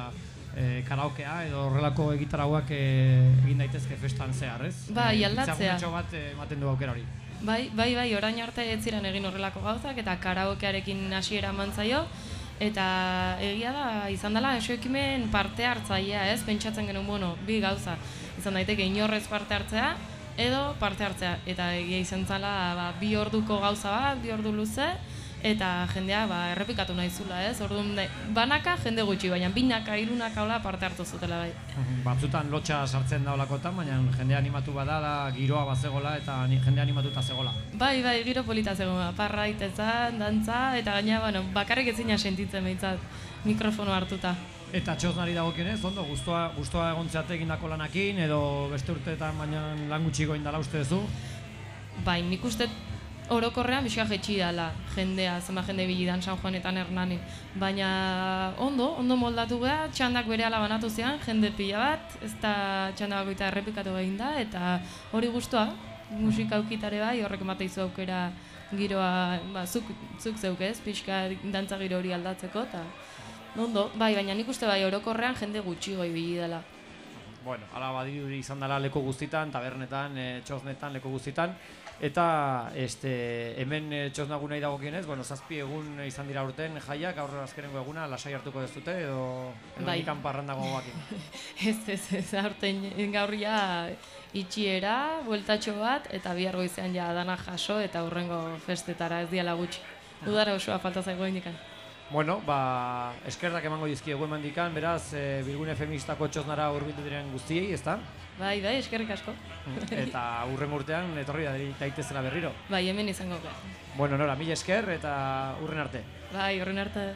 karaokea edo horrelako egitarauak egin daitezke festan zehar, ez? Bai, aldatzea. Itzagunetxo bat ematen du aukera hori. Bai, orain arte ez ziren egin horrelako gauzak eta karaokearekin hasiera eman zaio. Eta egia da, izan dela ekimen parte hartzailea, ez? Pentsatzen genuen, bueno, bi gauza. Izan daiteke inorrez parte hartzea edo parte hartzea. Eta egia izan zela 2 orduko gauza bat, 2 ordu luze, eta jendea errepikatu nahi zula, ez? Orduan banaka jende gutxi, baina 2naka, 3naka hola parte hartu zutela bai. Batzutan lotxa sartzen da holakotan, baina jende animatu bada, giroa bazegola eta jende animatuta zegola. Bai, giro polita zegoela, parra itezan, dantza, eta gaina, bakarrik ezina sentitzen behintzat mikrofono hartuta. Eta txosnari dagokionez, ondo, guztua egontzeate egindako lanakin, edo beste urteetan baina lan gutxiko indala uste duzu? Bai, nik uste orokorrean bizka jetxi dela jendea, zenba jende bilidan San Juanetan Hernanin. Baina ondo moldatu geha, txandak berehala banatu zian, jende pila bat, ez da txanda bakoita errepikatu egin da, eta hori guztua, musika aukitare bai, horrek emateizu aukera giroa, zuk zeuk ez, pixka dantza giro hori aldatzeko, eta ondo, bai, baina nik uste bai orokorrean jende gutxigo ibili dela. Bueno, ala badirudi izan dela leku guztitan, tabernetan, txosnetan, leku guztitan, eta hemen txosnagu nahi dagokienez, 7 egun izan dira urten jaiak, gaur azkenengo eguna, lasai hartuko dezute, edo nikan parrandago guakin? Ez, aurten gaurria itxiera, bueltatxo bat, eta bihar goizean ja dana jaso, eta hurrengo festetara ez diala gutxi. Udara osoa falta zaigo indikan. Bueno, eskerrak emango dizkiegu emandikan, beraz, Bilgune Feministako txosnara hurbildu diren guztiei, ezta? Bai, eskerrik asko. Eta hurren urtean etorri daitezela berriro. Bai, hemen izango gara. Bueno, Nora, mila esker eta hurren arte. Bai, hurren arte.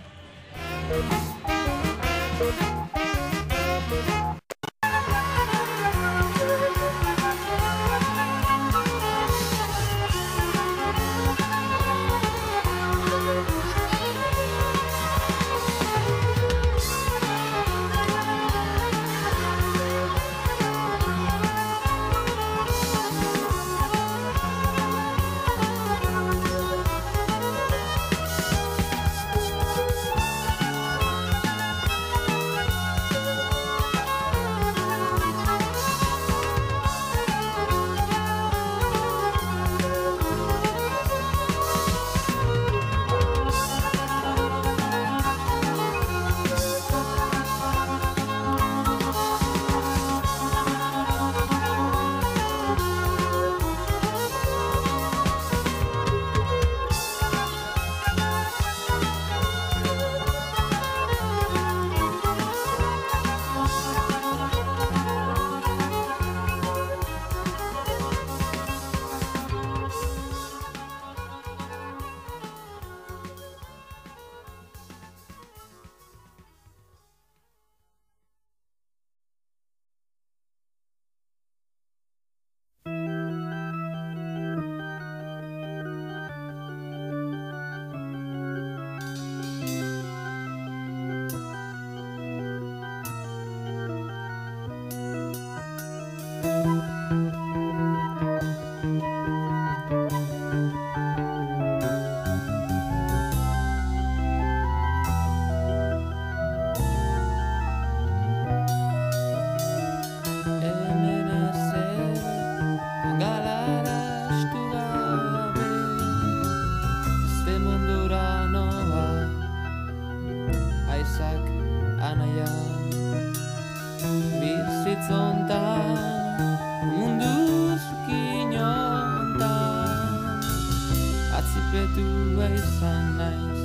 Atzipetua izan naiz,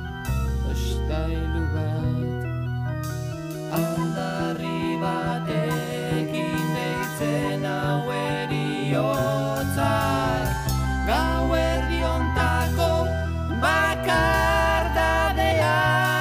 ostailu bat. Aldarri batekin deitzen hau eriotzak, gauerdi ontako bakardadea.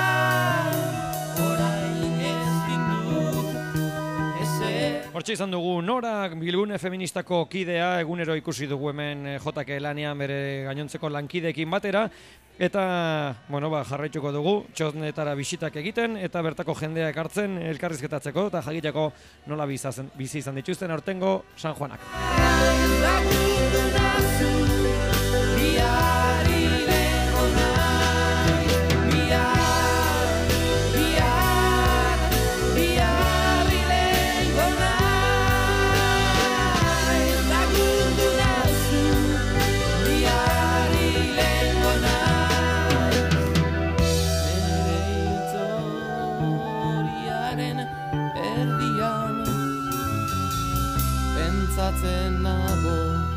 Orain ez dindut ezer. Hortxe izan dugu Nora, Bilgune Feministako kidea, egunero ikusi dugu hemen JK lanean bere gainontzeko lankideekin batera, eta jarraituko dugu txosnetara bisitak egiten, eta bertako jendea ekartzen elkarrizketatzeko, eta jakiteko nola bizi izan dituzten aurtengo San Juanak. Bihar dantzatzen nago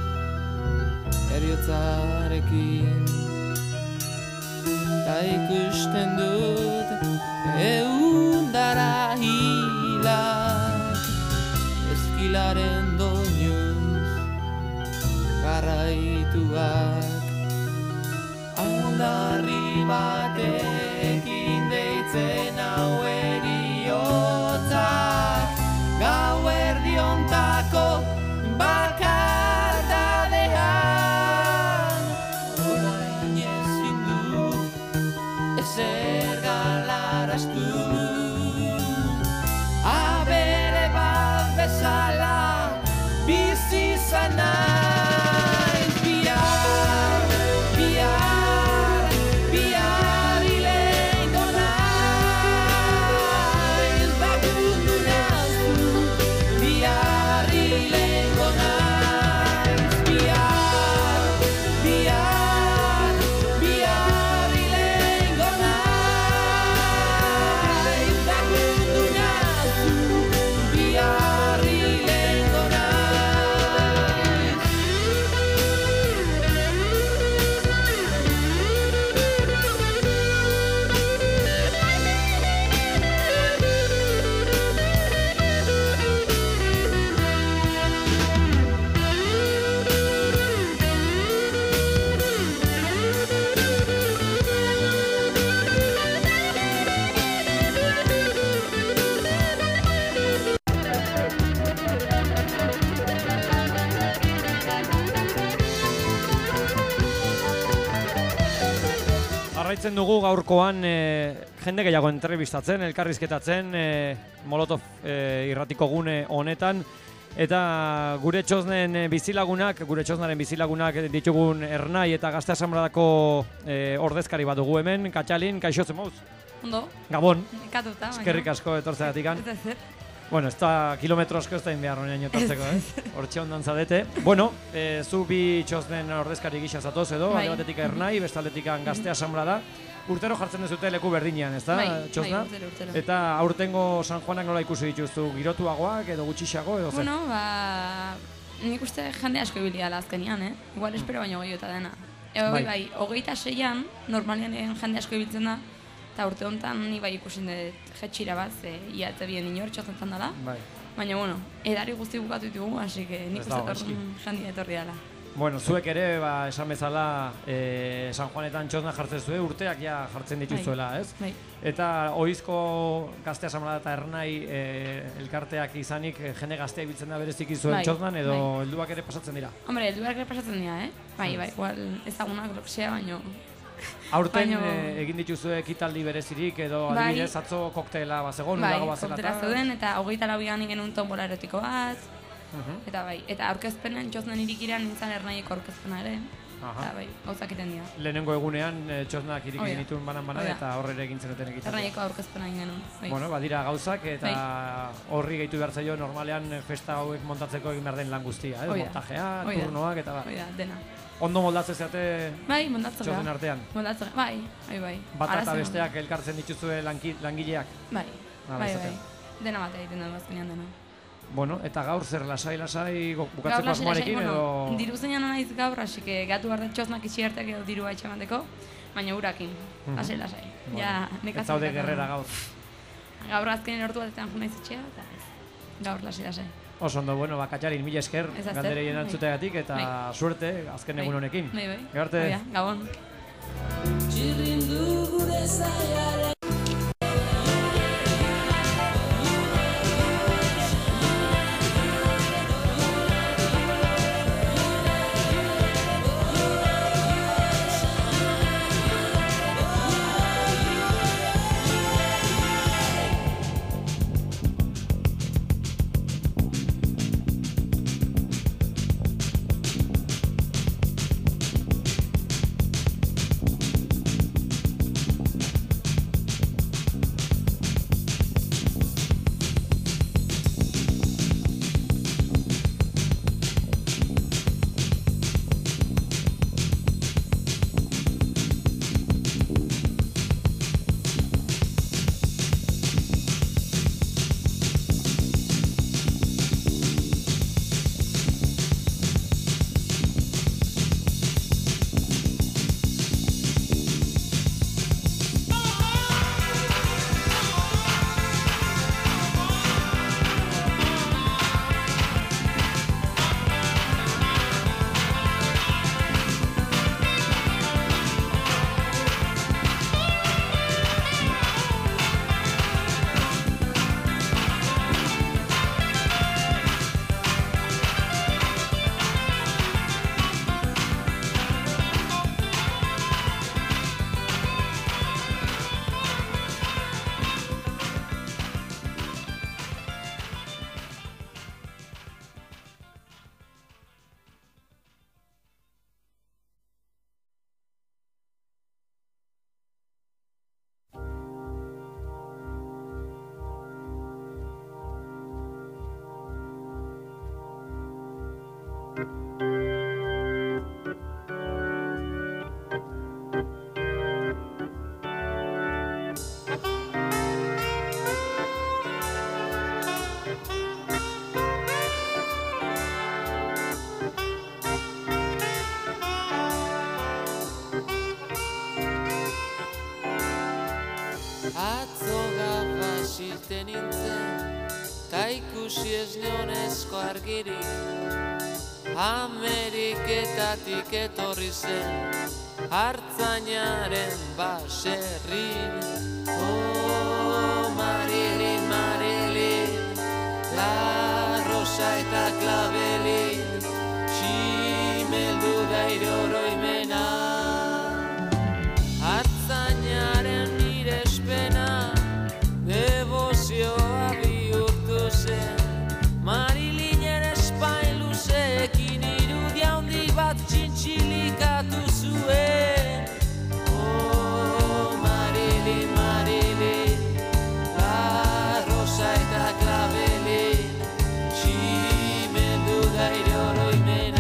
eriotzarekin ta ikusten dut eundara hilak eskilaren doinuz garraituak aldarri batekin deitzen hau eriotzak gauerdiontako bakardadean orain ezin dut ezer galaraztu abere bat bezala bizi izan naiz bihar, bihar, bihar hilengo naiz lagundu nazu bihar hilengo naiz bihar, bihar, bihar hilengo naiz lagundu nazu bihar hilengo naiz. Jarraitzen dugu gaurkoan jende gehiago entrebistatzen, elkarrizketatzen Molotov irratiko gune honetan eta gure txosnaren bizilagunak ditugun Ernai eta Gazte Asanbladako ordezkari bat dugu hemen, Katxalin, kaixo zemoz? Ondo, Gabon, katuta. eskerrik asko etortzeagatik. Ez ezer. Bueno, ez da kilometro asko ez da inbehar honean etortzeko, Hortxe ondan zadete. Bueno, zu bi txosnen ordezkari gisa zatoz edo, Bai. alde batetik Ernai, beste aldetik Gazte Asanblada. Urtero jartzen duzute leku berdinean, ez da, txosna? Bai, urtero. Eta aurtengo San Juanak nola ikusi dituzu, girotuagoak edo gutxixago edo zer? Bueno, nik uste jende asko ibili dela azkenian, Igual espero baino gehiota dena. Bai, 26an, normalian jende asko ibiltzen da, eta urte honetan ni bai ikusin dut jetxira bat, ia eta bien inor txozentan dela. Bai. Baina, bueno, edari guzti bukatu ditugu, así que nik Ez uste dago, torren jendia etorri dela. Bueno, zuek ere, esan bezala, San Juanetan txosna jartzen zuen, urteak ja jartzen dituzuela, ez? Bai. Eta ohizko Gazte Asanblada eta Ernai elkarteak izanik jende gaztea ibiltzen da bereziki zuen Bai, txosnan edo bai. helduak ere pasatzen dira. Hombre, helduak ere pasatzen dira, Bai, igual ezagunak loksea, baino... Aurten Baino- egin dituzue ekitaldi berezirik edo Bai. adibidez atzo koktela bazegon, Bai, urago bazela koktela zeuden, eta 24an genuen tombola erotiko bat, eta bai, eta aurkezpenen txosnen irikiran nintzen Ernaieko aurkezpena ere, eta bai, gauzak iten dira. Lehenengo egunean txosnak iriki Oida. genituen banan-banan Oida. eta horre ere egin zenuten ekitaldia. Ernaieko aurkezpena egin genuen. Bai. Bueno, badira gauzak eta Bai. horri gehitu behar zaio normalean festa hauek montatzeko egin behar den lan guztia, Oida. montajea, Oida. turnoak eta Hoi da, dena. ondo moldatzen zeate Bai, mondatzen txosnen artean. Mondatzen, bai. Bata eta Arazo- besteak elkartzen dituzue langileak. Bai, Hala bai. izaten. Dena bat egiten dugu azkenean dena. Bueno, eta gaur zer lasai Gaur bukatzeko lasai, asmoarekin edo... diru zeinan naiz gaur, así que gatu behar dut txosnak itxi arteak edo dirua etxemanteko, baina urakin, lasai. Ja, Ez nekaz. zaude gerrera gaur. Gaur azkenen ordu batetan jo naiz etxea, eta ez. Gaur lasai. Oso ondo, bueno, Katxalin, mila esker Ez azter. galderei Bai. entzuteagatik eta Bai. suerte azken egun honekin. Bai. Garte. Oia, Gabon. Txirrindu gure zaiaren gabeko argirik, Ameriketatik etorri zen, Artzainaren baserrin. Oh, Marilyn, Marilyn, La Rosa eta Klabelin, Ximeldu da iroroimena. Artzainaren mirespena, devozioa bihurtu zen, Marilinen espain luzeekin irudia handi bat txintxilikatu zuen. Oh, Marilyn, Marilyn, La Rosa eta Klabelin, Ximeldu da iroroimena.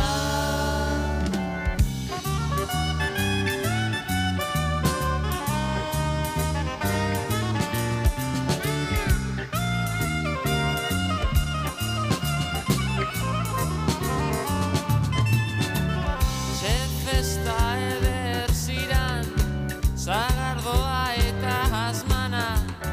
Festa eder ziran, Zagardoa eta Hazmana,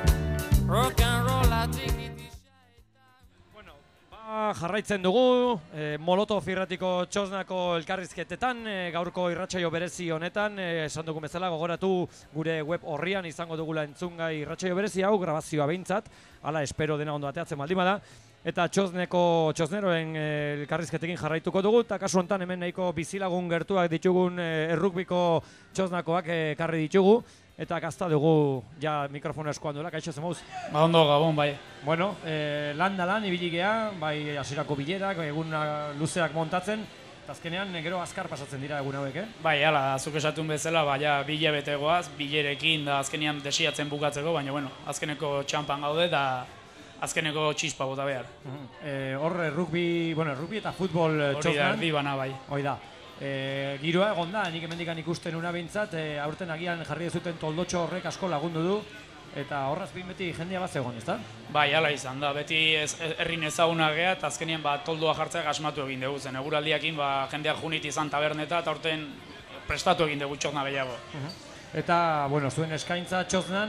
rock and rolla trikitisa eta... Bueno, jarraitzen dugu, Molotov irratiko Txosnako elkarrizketetan, gaurko irratsaio berezi honetan, esan dugun bezala gogoratu gure web orrian izango dugula entzungai irratsaio berezi hau, grabazioa behintzat, hala espero dena ondo ateatzen baldin bada. Eta Txosneroen elkarrizketekin jarraituko dugu, eta kasu honetan hemen nahiko bizilagun gertuak ditugun errukbiko Txosnakoak ekarri ditugu, eta gazta dugu ja mikrofona eskuan duela, kaixo zemouz? Ba ondo gabon, bai. Bueno, lan da lan, ibili gea, bai hasierako bilerak, egun luzeak montatzen, eta azkenean gero azkar pasatzen dira egun hauek, Bai, hala, zuk esatun bezala, ja bi hilabete goaz, bilerekin da azkenean desiatzen bukatzeko, baina bueno, azkeneko txampan gaude da azkeneko txispa bota behar. Hor rugby eta futbol Hori da, Txosnan. erdi bana bai. Hoi da. Giroa egon da, nik hemendikan ikusten una behintzat, aurten agian jarri dezuten toldotxo horrek asko lagundu du, eta horraz behin beti jendea bat zegoen, ezta? Bai, hala izan da, beti herrin ezaguna gea, eta azkenean toldoa jartzeak asmatu egin dugu zen. Eguraldiakin jendeak junit izan taberneta, eta aurten prestatu egin dugu Txosna gehiago. Eta, bueno, zuen eskaintza Txosnan,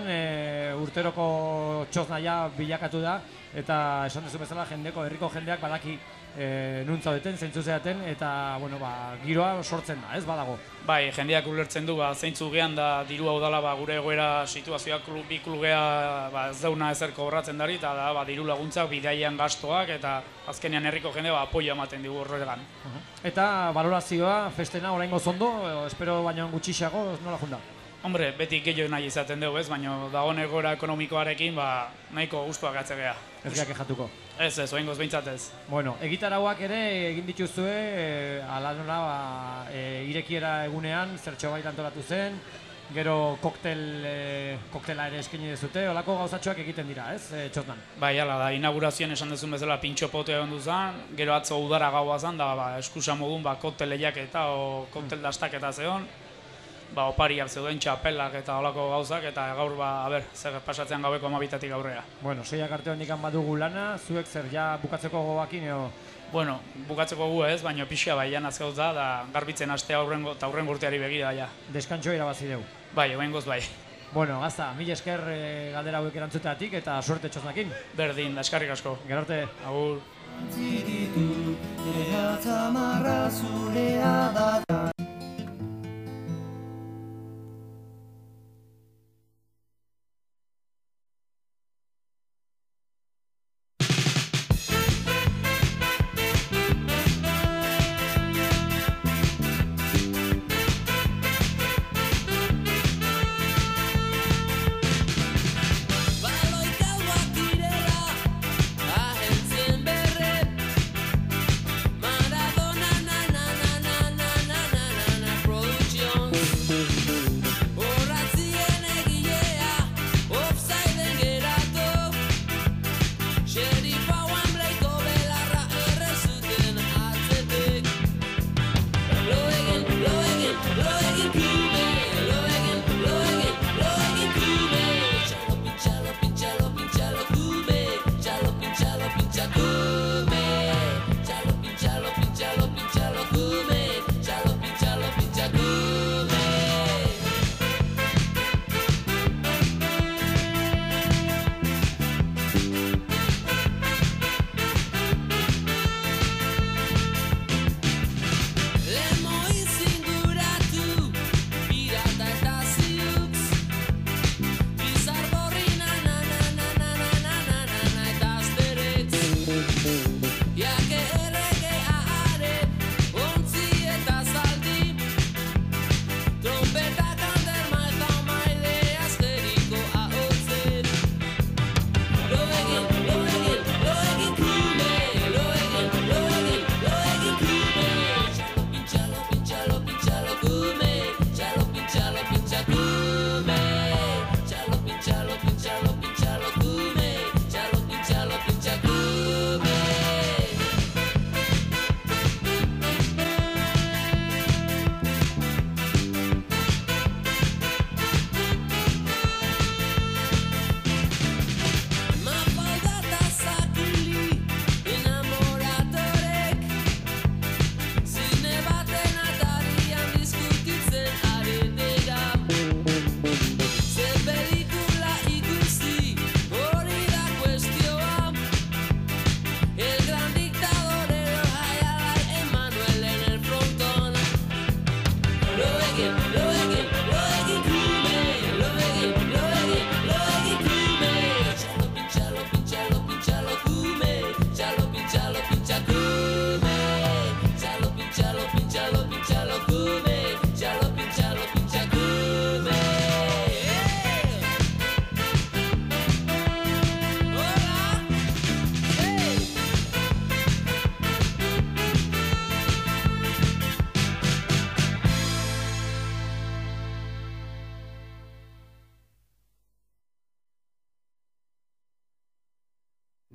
urteroko Txosna ja bilakatu da, eta esan duzu bezala herriko jendeak badaki nuntza deten, zeintzu zeaten, eta, bueno, giroa sortzen da, ez badago. Bai, jendeak ulertzen du, zeintzu gehan da diru hau dala gure egoera situazioak bi klubea ez dauna ezer kobratzen dari, eta da diru laguntzak, bidaian gastoak, eta azkenean herriko jende apoio ematen digu horregan. Eta valorazioa, festena oraingo zondo, espero baino gutxixago, nola junda? Hombre, beti gehiago nahi izaten dugu ez, baina dagoen egoera ekonomikoarekin nahiko gustuak atzegea. Ez geak jatuko. Ez, oingoz behintzat ez. Bueno, egitarauak ere egin dituzue, ala nola irekiera egunean, zertxo bait antolatu zen, gero koktela ere eskaini dezute, holako gauzatxoak egiten dira, ez, Txosnan? Bai, hala da, inaugurazioan esan duzun bezala pintxo potea egon duzan, gero atzo udara gaua zan, da eskusa modun koktel lehiaketa o koktel dastaketa zeon, opariak zeuden txapelak eta holako gauzak, eta gaur zer pasatzen gaueko 12 aurrea. Bueno, 6 arte hondikan badugu lana, zuek zer ja bukatzeko gogoakin edo? Bueno, bukatzeko gu ez, baina pixia bai janaz gauz da garbitzen astea eta aurrengo urteari begira ja. Deskantxo irabazi dugu. Bai, oengoz bai. Bueno, gazta, mila esker galdera hauek erantzuteatik eta suerte Txosnakin. Berdin, da eskarrik asko. Gero arte. Agur. Maradona, na, na, na, na, na, na,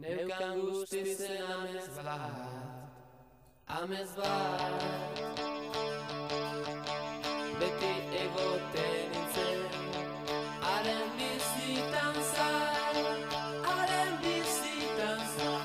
neukan guztizen amez bat, beti egoten nintzen, haren bizitan zain, haren bizitan zain.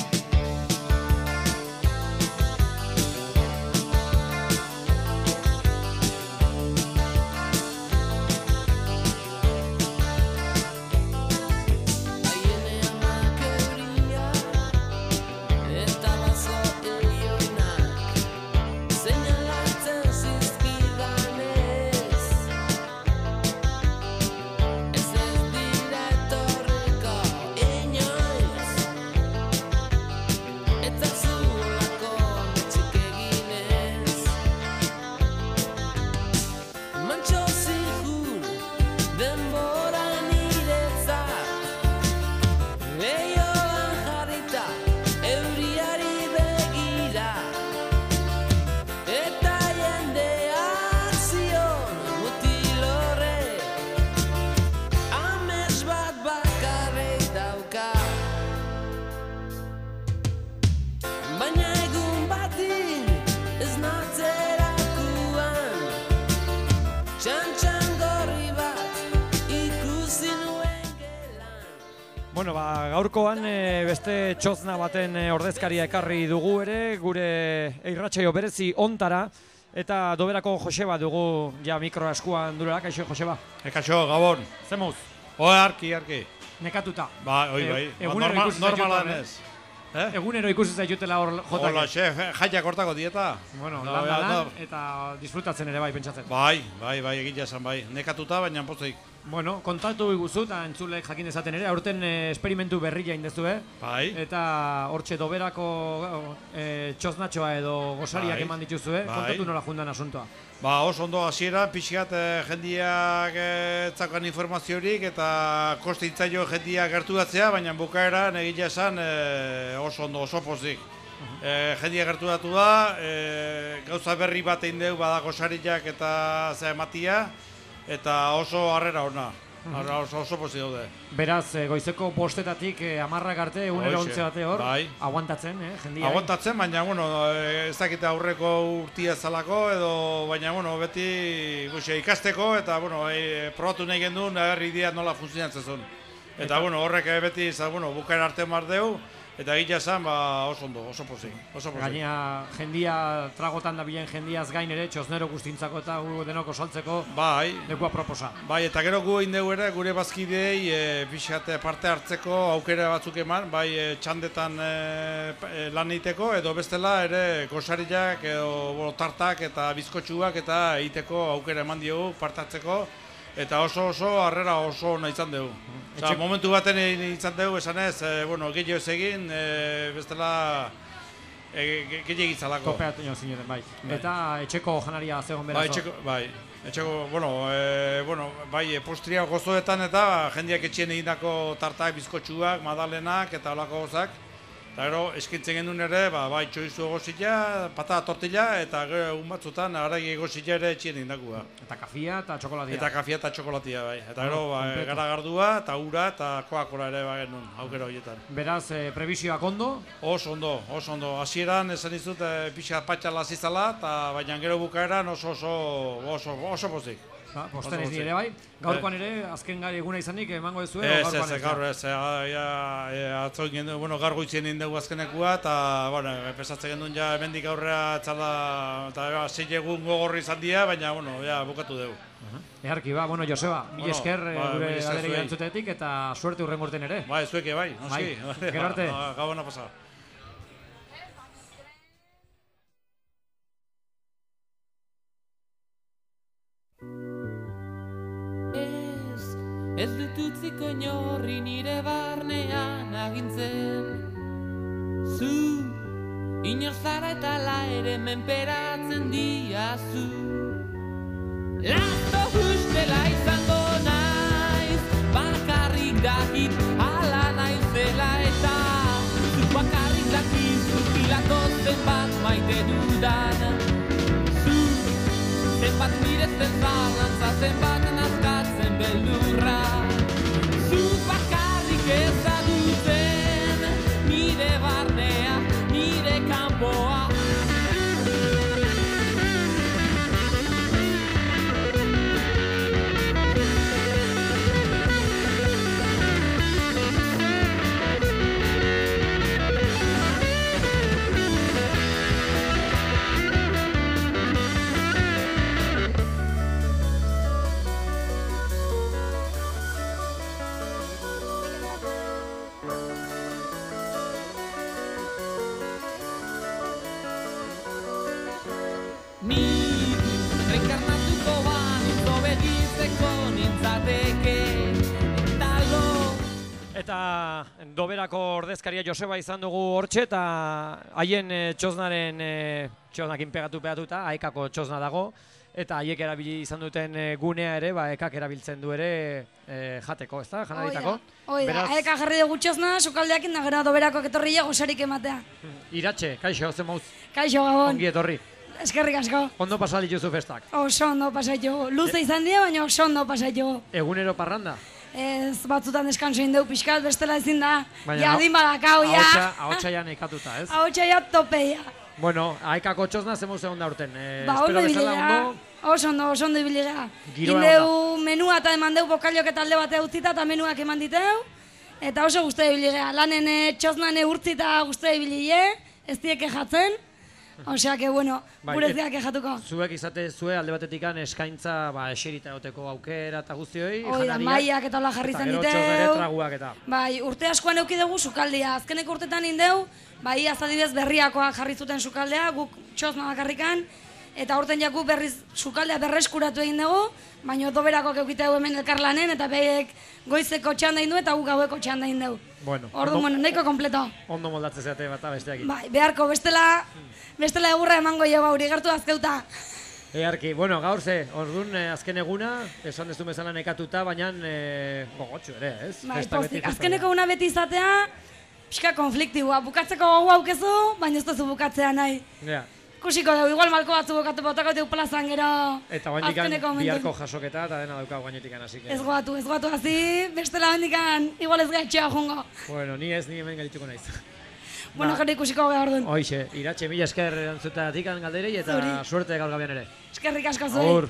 Bueno, gaurkoan beste txozna baten ordezkaria ekarri dugu ere, gure irratsaio berezi ontara, eta doberako Joseba dugu ja mikroa eskuan durela. Kaixo, Joseba? Kaixo, Gabon. Zemuz? Arki. Nekatuta. Bai. Normala denez. Egunero ikusi zaitutela hor jotak. Hola, jaiak hortako dieta. Bueno, lan eta disfrutatzen ere bai, pentsatzen. Bai, egitea esan bai. Nekatuta, baina pozik. Bueno, kontatu iguzu eta entzulek jakin dezaten ere, aurten esperimentu berria indezue. Bai. Eta hortxe doberako txoznatxoa edo gosariak eman dituzue. Kontatu nola jundan asuntoa. Oso ondo hasiera, pixkat jendiak etzakan informaziorik eta koste hitzaio jendiak gerturatzea, baina bukaeran egitea esan oso ondo, oso pozik. Jendiak gerturatu da, gauza berri bat egin dugu bada gosariak eta ematia, eta oso harrera ona. Oso pozik daude. Beraz, goizeko postetatik 10 arte, egunero 11 bate hor, aguantatzen, jendia. Aguantatzen, baina, ez dakite aurreko urtia zalako, edo, baina, beti ikasteko, eta, probatu nahi gendun, idea nola funtzionatzen zuen. Eta, horrek beti, bukaera arte mardeu, eta egitea esan, oso ondo, oso pozik. Gainea, jendia, tragotan da bilen jendiaz gain ere, txoznero guztintzako eta denoko saltzeko, lekua proposa. Bai, eta gero gu egin dugu ere, gure bazkidei, pixate parte hartzeko aukera batzuk eman, bai txandetan lan egiteko, edo bestela ere gosariak, edo tartak eta bizkotxuak eta egiteko aukera eman diogu parte hartzeko. Eta oso harrera oso nahi izan dugu. Momentu baten izan dugu, esan ez, gehiago ez egin, bestela gehiago egitzalako. Topeat zineten, bai. Eta etxeko janaria zegoen berazo? Bai, etxeko, postria gozoetan eta jendiak etxien egindako tartak, bizkotxuak, madalenak eta olako gozak. Eta gero, eskintzen genuen ere, bai txoizu egozila, patata tortilla, eta gero egun batzutan, aragi egozila ere etxien egindakua. Eta kafia eta txokolatia. Eta kafia eta txokolatia, bai. Eta gero, garagardua, eta ura, eta Coca-Cola ere genuen, aukera horietan. Beraz, prebisioak ondo? Oso ondo. Hasieran esan izut, pixka patxala zizala, baina gero bukaeran oso pozik. Posten ez nire bai. Gaurkoan ere, azken eguna izanik emango ez zuen? Gaur ez. Atzo egin dugu, gaur goitzien egin dugu azkenekua, eta pesatzen gendun ja hemendik aurrea txala, eta 6 egun gogorri izan dira, baina bukatu dugu. Eharki, Joseba, mila esker gure galerei erantzutetik eta suerte hurrengo urten ere. Bai, zueke bai, noski. Gero arte. Gabona pasa. Ez dut utziko inorri nire barnean agintzen. Zu, inor zara eta la ere menperatzen diazu. Lasto ustela izango naiz, bakarrik dakit ala naizela eta zu bakarrik dakizu hilako zenbat maite dudan. Zu, zenbat miretzen zalantza, zenbat nazkatzen beldurra. Zu bakarrik ezaguten Ni reinkarnatuko banintz obeditzeko nintzateke eta lo. Eta Doberako ordezkaria Joseba izan dugu hortxe, eta haien txosnaren, txosnakin pegatuta, aekako txosna dago, eta haiek erabili izan duten gunea ere, ekak erabiltzen du ere jateko, ezta, janaritako? Oida, aeka jarri dugu txosna, sukaldeakin da gero Doberako etorria gozarik ematea. Iratxe, kaixo, ze mauz? Kaixo, Gabon. Ongi etorri. Eskerrik asko. Ondo pasa dituzu festak? Oso ondo pasaitu. Luze izan dira, baina oso ondo pasaitu. Egunero parranda? Ez, batzutan deskanso indeu pixkat, bestela ezin da. Baina, Adin badakau, ja. Ahotsa ja nekatuta, ez? Ahotsa ja topeia. Bueno, aekako txosna zemuz egon da urten. Ondo ibili gara. Oso ondo ibili gara. Giroa Indeu menua eta eman deu bokaliok eta alde bate utzita eta menuak eman diteu. Eta oso guztia ibili gara. Lanen txosnan urtzita guztia ibili, ez dieke jatzen. Osea, que bueno, gure ez diak ejatuko. Zuek izate zue alde batetik eskaintza eserita egoteko aukera eta guztioi, janariak. Maiak eta hola jarri zen diteu. Eta gero txosnare traguak eta. Bai, urte askoan euki dugu sukaldia. Azkeneko urtetan indeu, azadibez berriakoak jarri zuten sukaldea, guk txosna bakarrikan. Eta urten jaku berriz sukaldea berreskuratu egin dugu, baina Doberakoak eukiteu hemen elkarlanen, eta behiek goizeko txanda indu eta guk gaueko txanda indu. Orduan, nahiko kompleto. Ondo moldatzen zeate bat besteak. Bai, beharko, bestela egurra emango jo bauri, gertu azkeuta. Earki, bueno, gaur ze, orduan azken eguna, esan dezu bezala nekatuta, baina gogotxo ere, ez? Bai, pozik, azkeneko una beti izatea, pixka konfliktibua, bukatzeko gogu haukezu, baina ez duzu bukatzea nahi. Kusiko dugu, igual malko batzu bukatu botako dugu plazan gero eta bandikan biharko jasoketa eta dena daukagu gainetikan hasi. Ez goatu hazi, bestela bandikan igual ez gaitxea jongo. Bueno, ni hemen gaituko naiz. Bueno, gero ikusiko gara orduan. Hoixe, Iratxe, mila esker entzutatik galderei eta suerte gaur gabian ere. Eskerrik asko zuri. Agur.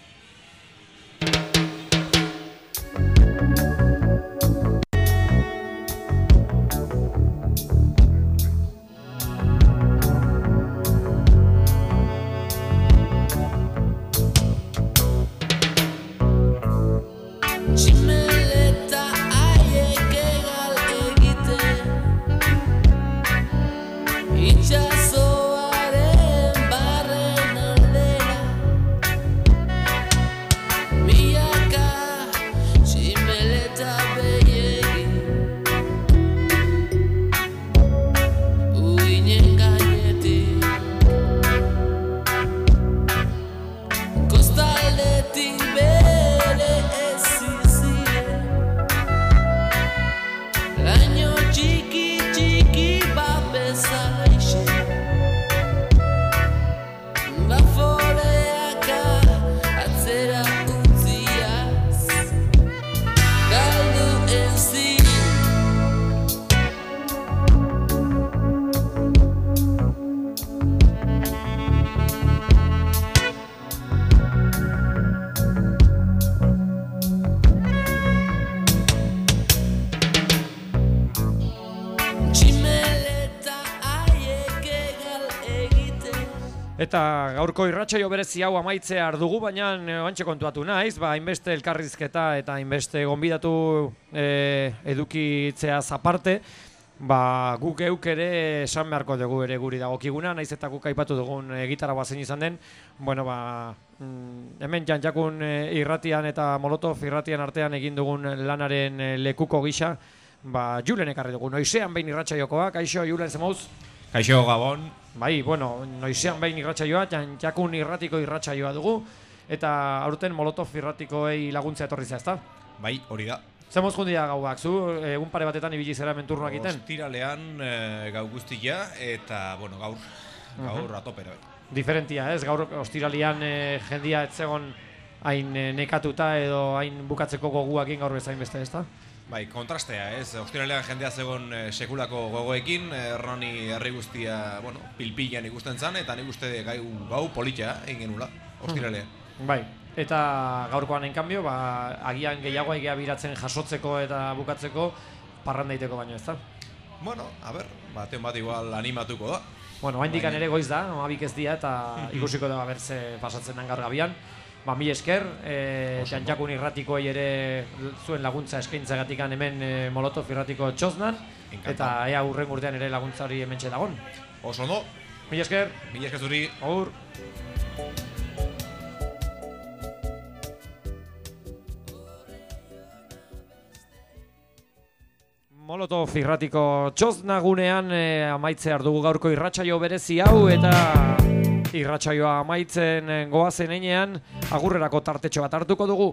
Eta gaurko irratsaio berezi hau amaitzea dugu, baina oantxe kontuatu naiz, hainbeste elkarrizketa eta hainbeste gonbidatu edukitzeaz aparte, guk geuk ere esan beharko dugu ere guri dagokiguna, naiz eta guk aipatu dugun gitarra bazen izan den, hemen Janjakun irratian eta Molotov irratian artean egin dugun lanaren lekuko gisa, Julen ekarri dugu, noizean behin irratsaiokoa, kaixo Julen zemauz? Kaixo Gabon. Bai, noizean behin irratsaioa, Janjakun irratiko irratsaioa dugu, eta aurten Molotov irratikoei laguntza etorri za, ezta? Bai, hori da. Zemoz jundia gauak, zu egun pare batetan ibili zera menturnoak egiten? Ostiralean gau guztia, eta, gaur atopera. Diferentia, ez? Gaur ostiralean jendia etzegon hain nekatuta edo hain bukatzeko goguakin gaur bezain beste, ezta? Bai, kontrastea, ez? Ostiralean jendea zegon sekulako gogoekin, erroni herri guztia, pilpilan ikusten zan, eta nik uste gau politia egin genula, ostiralean. Bai, eta gaurkoan enkanbio, agian gehiago egia biratzen jasotzeko eta bukatzeko parrandaiteko baino, ezta? Baten bat igual animatuko da. Haindikan ere goiz da, amabik ez dia, eta ikusiko da bertze pasatzen den gaur gabian. Mil esker, Janjakun irratikoei ere zuen laguntza eskaintzagatik hemen Molotov irratiko txosnan, eta ea hurren urtean ere laguntza hori hementxe dagon. Oso ondo. Mil esker. Mil esker zuri. Agur. Molotov irratiko txosnagunean amaitzear dugu gaurko irratsaio berezi hau, eta irratsaioa amaitzen goazen heinean agurrerako tartetxo bat hartuko dugu.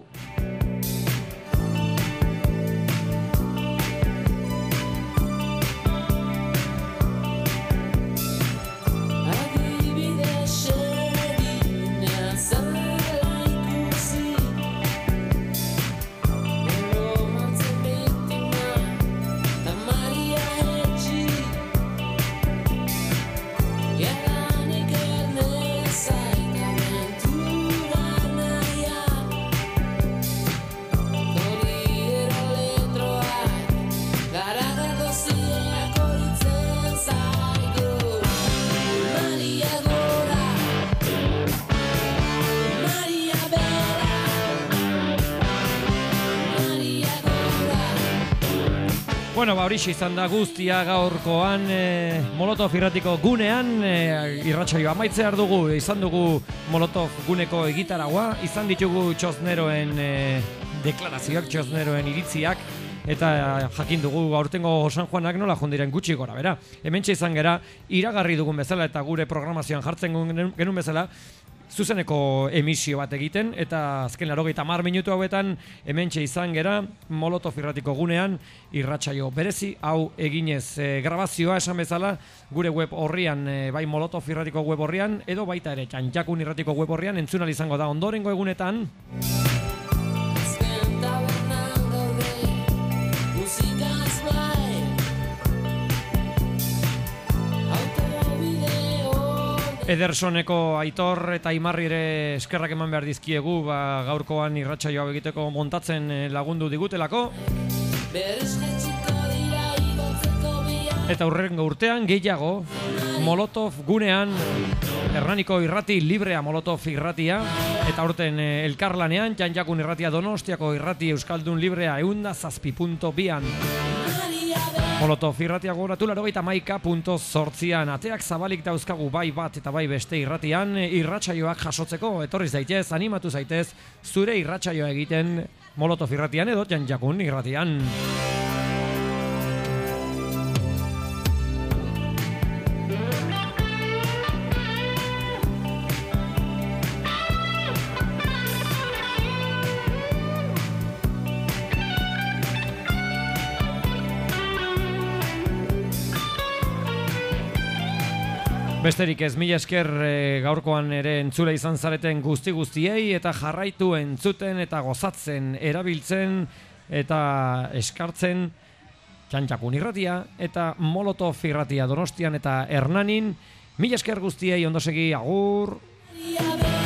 Bueno, horixe izan da guztia gaurkoan Molotov irratiko gunean irratsaioa amaitzear dugu. Izan dugu Molotov guneko egitaragua, izan ditugu txosneroen deklarazioak, txosneroen iritziak, eta jakin dugu aurtengo San Juanak nola jondiren gutxi gora bera. Hementxe izan gera, iragarri dugun bezala eta gure programazioan jartzen genuen bezala, zuzeneko emisio bat egiten, eta azken 80 minutu hauetan hementxe izan gera Molotov irratiko gunean irratsaio berezi hau eginez. Grabazioa esan bezala gure web horrian, bai Molotov irratiko web horrian, edo baita ere Txantxakun irratiko web horrian entzun ahal izango da ondorengo egunetan. Edersoneko Aitor eta Imarri ere eskerrak eman behar dizkiegu, gaurkoan irratsaio hau egiteko montatzen lagundu digutelako. Eta hurrengo urtean gehiago Molotov gunean Hernaniko irrati librea Molotov irratia, eta aurten elkarlanean Txantxakun irratia Donostiako irrati Euskaldun librea 107.2an. Molotov irratia gogoratu 91.8an. Ateak zabalik dauzkagu bai bat eta bai beste irratian, irratsaioak jasotzeko etorri zaitez, animatu zaitez zure irratsaioa egiten Molotov irratian edo Txantxakun irratian. Besterik ez, mila esker gaurkoan ere entzule izan zareten guztiei, eta jarraitu entzuten eta gozatzen, erabiltzen eta eskartzen Txantxakun irratia eta Molotov irratia Donostian eta Hernanin. Mila esker guztiei, ondo segi, agur!